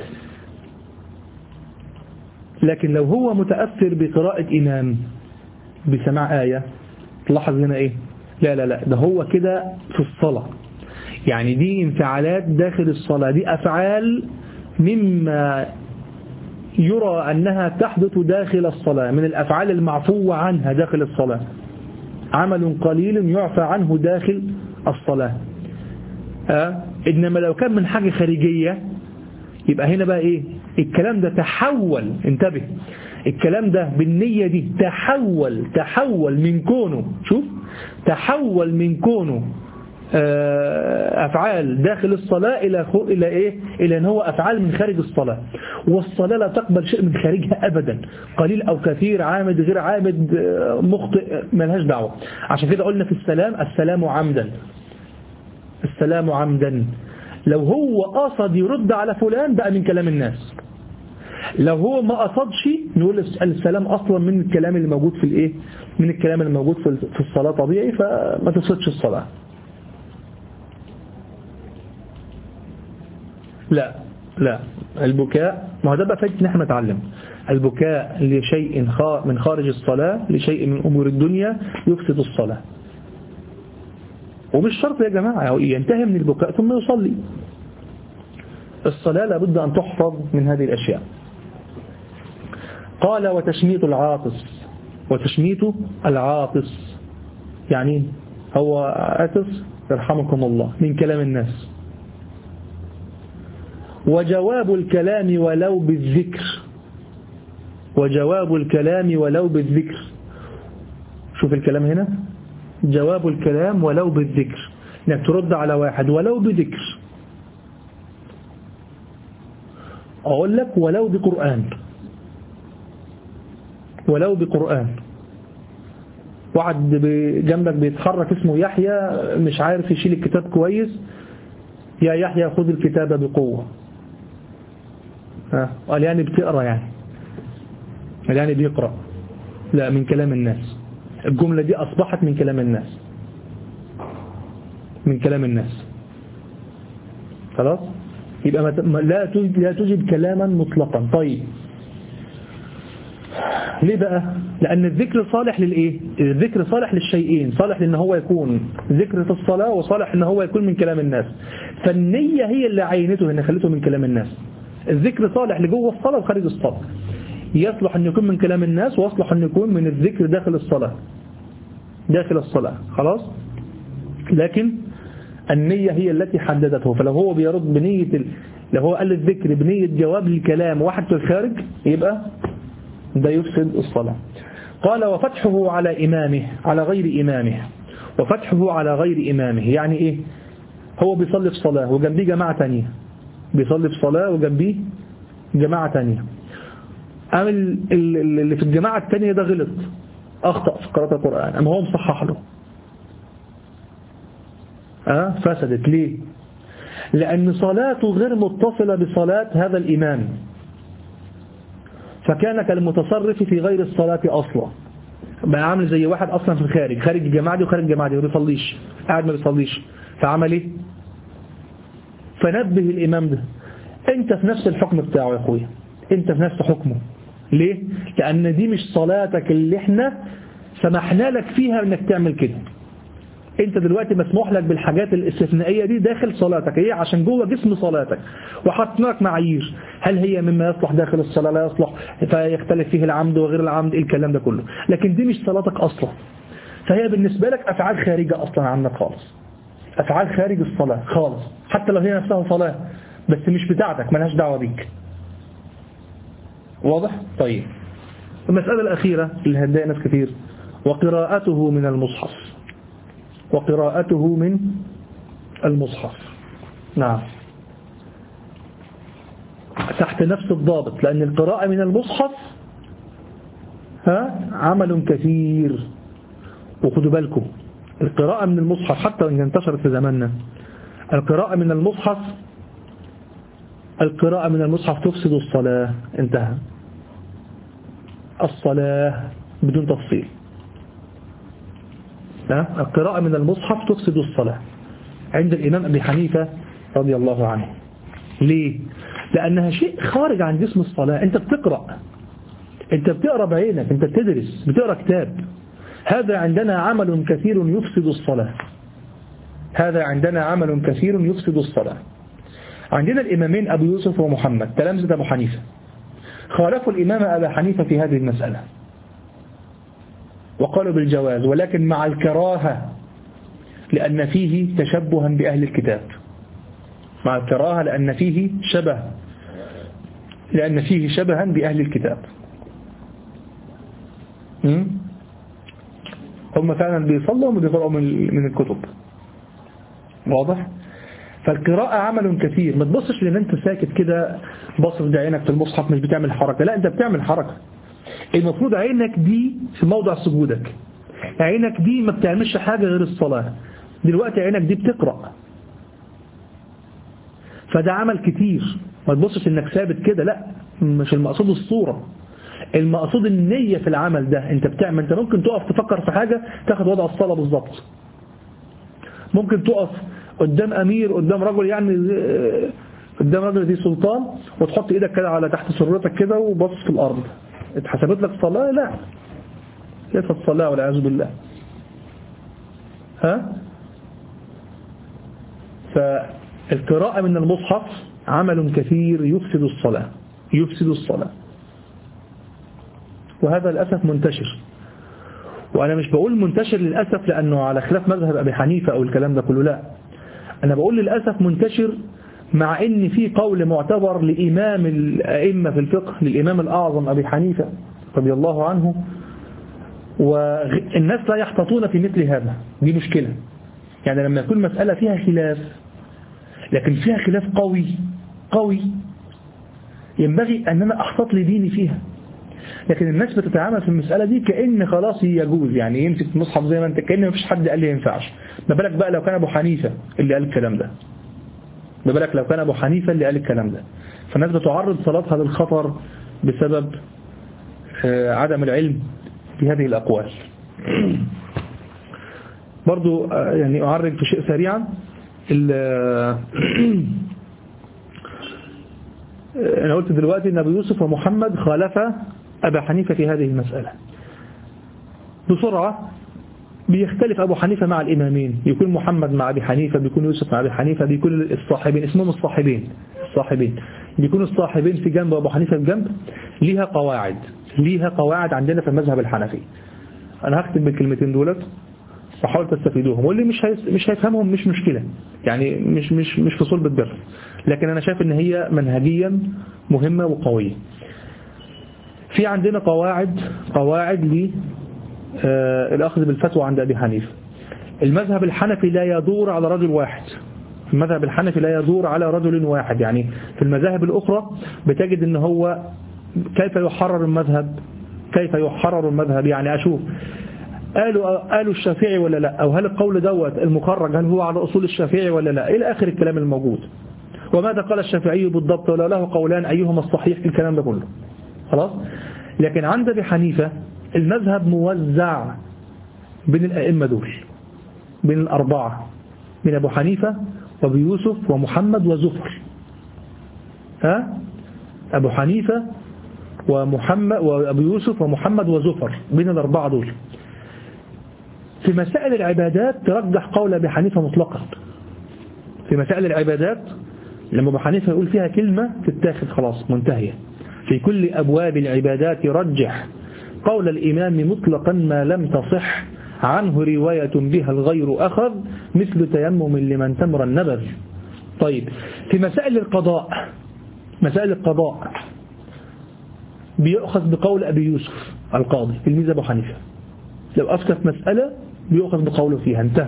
لكن لو هو متأثر بقراءة إمام بسماع آية تلاحظ هنا إيه؟ لا لا لا ده هو كده في الصلاة، يعني دي انفعالات داخل الصلاة، دي أفعال مما يرى أنها تحدث داخل الصلاة من الأفعال المعفو عنها داخل الصلاة، عمل قليل يعفى عنه داخل الصلاة. أه؟ إنما لو كان من حاجة خارجية يبقى هنا بقى إيه؟ الكلام ده تحول، انتبه، الكلام ده بالنية دي تحول تحول من كونه، شوف، تحول من كونه أفعال داخل الصلاة إلى إلى إيه؟ إلى أن هو أفعال من خارج الصلاة، والصلاة لا تقبل شيء من خارجها أبدا، قليل أو كثير، عامد غير عامد، مخطئ، ملهاش دعوة. عشان كده قلنا في السلام السلام عمدا، السلام عمدا، لو هو قصد يرد على فلان بقى من كلام الناس، لو هو ما قصدش نقول السلام أصلا من الكلام اللي موجود في الإيه؟ من الكلام اللي موجود في الصلاة طبيعي، فما تفسدش الصلاة. لا لا البكاء، ما هو ده بقى فايدة ان احنا نتعلم. البكاء لشيء من خارج الصلاة، لشيء من أمور الدنيا يفسد الصلاة، ومش شرط يا جماعة ينتهي من البكاء ثم يصلي. الصلاة لابد أن تحفظ من هذه الأشياء. قال وتشميت العاطس، وتشميت العاطس يعني هو عاطس يرحمكم الله من كلام الناس. وجواب الكلام ولو بالذكر، وجواب الكلام ولو بالذكر، شوف الكلام هنا، جواب الكلام ولو بالذكر، انك ترد على واحد ولو بذكر، اقول لك ولو بقرآن، ولو بقرآن. واحد جنبك بيتحرك اسمه يحيى مش عارف يشيل الكتاب كويس، يا يحيى خذ الكتاب بقوة، قال يعني بتقرأ يعني، قال يعني بيقرأ، لا من كلام الناس، الجملة دي أصبحت من كلام الناس، من كلام الناس، خلاص، يبقى لا توجد لا توجد كلاما مطلقا. طيب ليه بقى؟ لأن الذكر صالح للإيه؟ الذكر صالح للشيئين، صالح لأن هو يكون ذكر في الصلاة، وصالح أن هو يكون من كلام الناس. فالنية هي اللي عينته هنا خلته من كلام الناس. الذكر صالح لجوه الصلاة وخارج الصلاة، يصلح أن يكون من كلام الناس، ويصلح أن يكون من الذكر داخل الصلاة، داخل الصلاة، خلاص. لكن النية هي التي حددته، فلو هو بيرد بنية ال... لو هو قال الذكر بنية جواب الكلام واحد في الخارج يبقى ده يفسد الصلاة. قال وفتحه على إمامه على غير إمامه، وفتحه على غير إمامه يعني إيه؟ هو بيصلي في صلاة وجنبيه جماعة تانية، بيصلي في صلاة وجنبيه جماعة تانية، أما اللي في الجماعة التانية ده غلط، أخطأ في قراءة القرآن، أما هو مصحح له، أه؟ فسدت. ليه؟ لأن صلاته غير متصلة بصلاة هذا الإمام، فكان كالمتصرف في غير الصلاة أصلا، بقى عامل زي واحد أصلا في الخارج، خارج الجماعة دي وخارج الجماعة دي، ما بيصليش، قاعد ما بيصليش، فعمل إيه؟ فنبه الإمام ده، أنت في نفس الحكم بتاعه يا أخويا، أنت في نفس حكمه. ليه؟ لأن دي مش صلاتك اللي احنا سمحنا لك فيها انك تعمل كده. انت دلوقتي مسموح لك بالحاجات الاستثنائية دي داخل صلاتك، هي عشان جوه جسم صلاتك، وحطنا لك معايير، هل هي مما يصلح داخل الصلاة لا يصلح، فيختلف فيه العمد وغير العمد، ايه الكلام ده كله، لكن دي مش صلاتك أصلا، فهي بالنسبة لك أفعال خارجة أصلا عنك خالص، أفعال خارج الصلاة خالص، حتى لو هي نفسها صلاة بس مش بتاعتك، ملهاش دعوة بيك. واضح؟ طيب المسألة الأخيرة اللي هتضايق ناس كتير، وقراءته من المصحف، وقراءته من المصحف. نعم، تحت نفس الضابط، لأن القراءة من المصحف ها عمل كثير. وخدوا بالكم القراءة من المصحف حتى وإن انتشرت في زماننا، القراءة من المصحف القراءة من المصحف تفسد الصلاة. انتهى. الصلاة بدون تفصيل. القراءة من المصحف تفسد الصلاة عند الإمام أبي حنيفة رضي الله عنه. ليه؟ لأنها شيء خارج عن جسم الصلاة. أنت بتقرأ، أنت بتقرأ بعينك، أنت بتدرس، بتقرأ كتاب. هذا عندنا عمل كثير يفسد الصلاة. هذا عندنا عمل كثير يفسد الصلاة. عندنا الإمامين أبو يوسف ومحمد تلامذة أبو حنيفة، خالفوا الإمام أبا حنيفة في هذه المسألة وقالوا بالجواز، ولكن مع الكراهة لأن فيه تشبها بأهل الكتاب. مع الكراهة لأن فيه شبه لأن فيه شبها بأهل الكتاب. هم فعلا بيصلوا وبيقرأوا من الكتب. واضح؟ فالقراءة عمل كثير. ما تبصش لأن أنت ساكت كده بصر بعينك في المصحف مش بتعمل حركة. لا، أنت بتعمل حركة. المفروض عينك دي في موضع سجودك، عينك دي ما بتعملش حاجة غير الصلاة. دلوقتي عينك دي بتقرأ، فده عمل كتير. ما تبصش انك ثابت كده، لا، مش المقصود الصورة، المقصود النية في العمل ده. انت بتعمل، انت ممكن تقف تفكر في حاجة تاخد وضع الصلاة بالظبط. ممكن تقف قدام أمير، قدام رجل، يعني قدام رجل ذي سلطان، وتحط ايدك كده على تحت سرتك كده وبص في الأرض. اتحسبت لك صلاة؟ لا، ليست صلاة والعياذ بالله. ها؟ فالقراءة من المصحف عمل كثير يفسد الصلاة يفسد الصلاة وهذا للأسف منتشر. وأنا مش بقول منتشر للأسف لأنه على خلاف مذهب أبي حنيفة أو الكلام ده كله، لا، أنا بقول للأسف منتشر مع إن في قول معتبر لإمام الأئمة في الفقه، للإمام الأعظم أبي حنيفة رضي الله عنه، والناس لا يحتطون في مثل هذا. دي مشكلة. يعني لما يكون مسألة فيها خلاف، لكن فيها خلاف قوي قوي، ينبغي أن أنا أحتط لديني فيها. لكن الناس بتتعامل في المسألة دي كأن خلاص يجوز، يعني يمسك المصحف زي ما انت، كأن ما فيش حد قال لي ينفعش. ما بالك بقى لو كان أبو حنيفة اللي قال الكلام ده ما بالك لو كان أبو حنيفة اللي قال الكلام ده. فالناس بتعرض صلاتها للخطر بسبب عدم العلم بهذه الأقوال. برضو يعني أعرض في شيء سريعا. أنا قلت دلوقتي أن أبو يوسف ومحمد خالف أبا حنيفة في هذه المسألة. بسرعة بيختلف أبو حنيفة مع الإمامين، يكون محمد مع أبي حنيفة، بيكون يوسف مع أبي حنيفة، بيكون الصاحبين اسمهم الصاحبين الصاحبين بيكون الصاحبين في جنب وأبو حنيفة في جنب. ليها قواعد ليها قواعد عندنا في المذهب الحنفي. أنا هختم بالكلمتين دولت وحاول تستفيدوهم، واللي مش مش هيفهمهم مش مشكلة، يعني مش مش مش في صلب الدرس، لكن أنا شايف إن هي منهجيا مهمة وقوية. في عندنا قواعد قواعد للأخذ بالفتوى عند أبي حنيفة. المذهب الحنفي لا يدور على رجل واحد. المذهب الحنفي لا يدور على رجل واحد. يعني في المذاهب الأخرى بتجد إن هو كيف يحرر المذهب كيف يحرر المذهب يعني أشوف قالوا قالوا الشافعي ولا لا، أو هل القول دوت المخرج هل هو على أصول الشافعي ولا لا، إلى آخر الكلام الموجود. وماذا قال الشافعي بالضبط، ولا له قولان أيهما الصحيح، الكلام ده كله خلاص. لكن عند أبي حنيفة المذهب موزع بين الأئمة دول، بين الأربعة، من أبو حنيفة وأبو يوسف ومحمد وزفر. ها أبو حنيفة ومحمد وأبو يوسف ومحمد وزفر، بين الأربعة دول. في مسائل العبادات ترجح قول أبي حنيفة مطلقا. في مسائل العبادات لما أبو حنيفة يقول فيها كلمة تتاخد خلاص منتهية. في كل أبواب العبادات يرجح قول الإمام مطلقا ما لم تصح عنه رواية بها الغير أخذ، مثل تيمم لمن تمر النبذ. طيب في مسائل القضاء مسائل القضاء بيأخذ بقول أبي يوسف القاضي تلميذ أبو حنيفة. لو أفتت مسألة بيأخذ بقوله فيها، انتهى.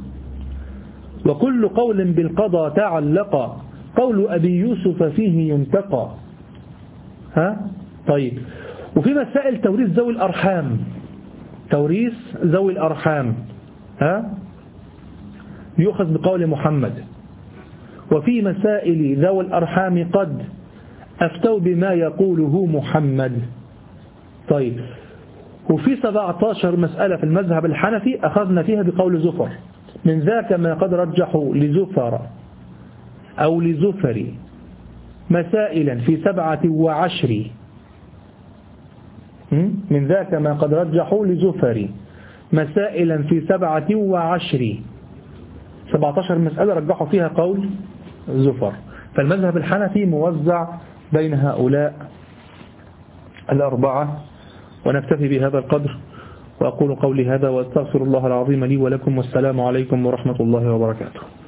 وكل قول بالقضاء تعلق قول أبي يوسف فيه ينتقى. ها طيب وفي مسائل توريث ذوي الأرحام، توريث ذوي الأرحام ها يؤخذ بقول محمد. وفي مسائل ذوي الأرحام قد أفتوا بما يقوله محمد. طيب، وفي سبعة عشر مسألة في المذهب الحنفي أخذنا فيها بقول زفر، من ذاك ما قد رجحوا لزفر أو لزفر مسائلا في سبعة وعشر، من ذاك ما قد رجحوا لزفر مسائلا في سبعة وعشر، سبعة عشر مسألة رجحوا فيها قول زفر. فالمذهب الحنفي موزع بين هؤلاء الأربعة. ونكتفي بهذا القدر، وأقول قولي هذا وأستغفر الله العظيم لي ولكم، والسلام عليكم ورحمة الله وبركاته.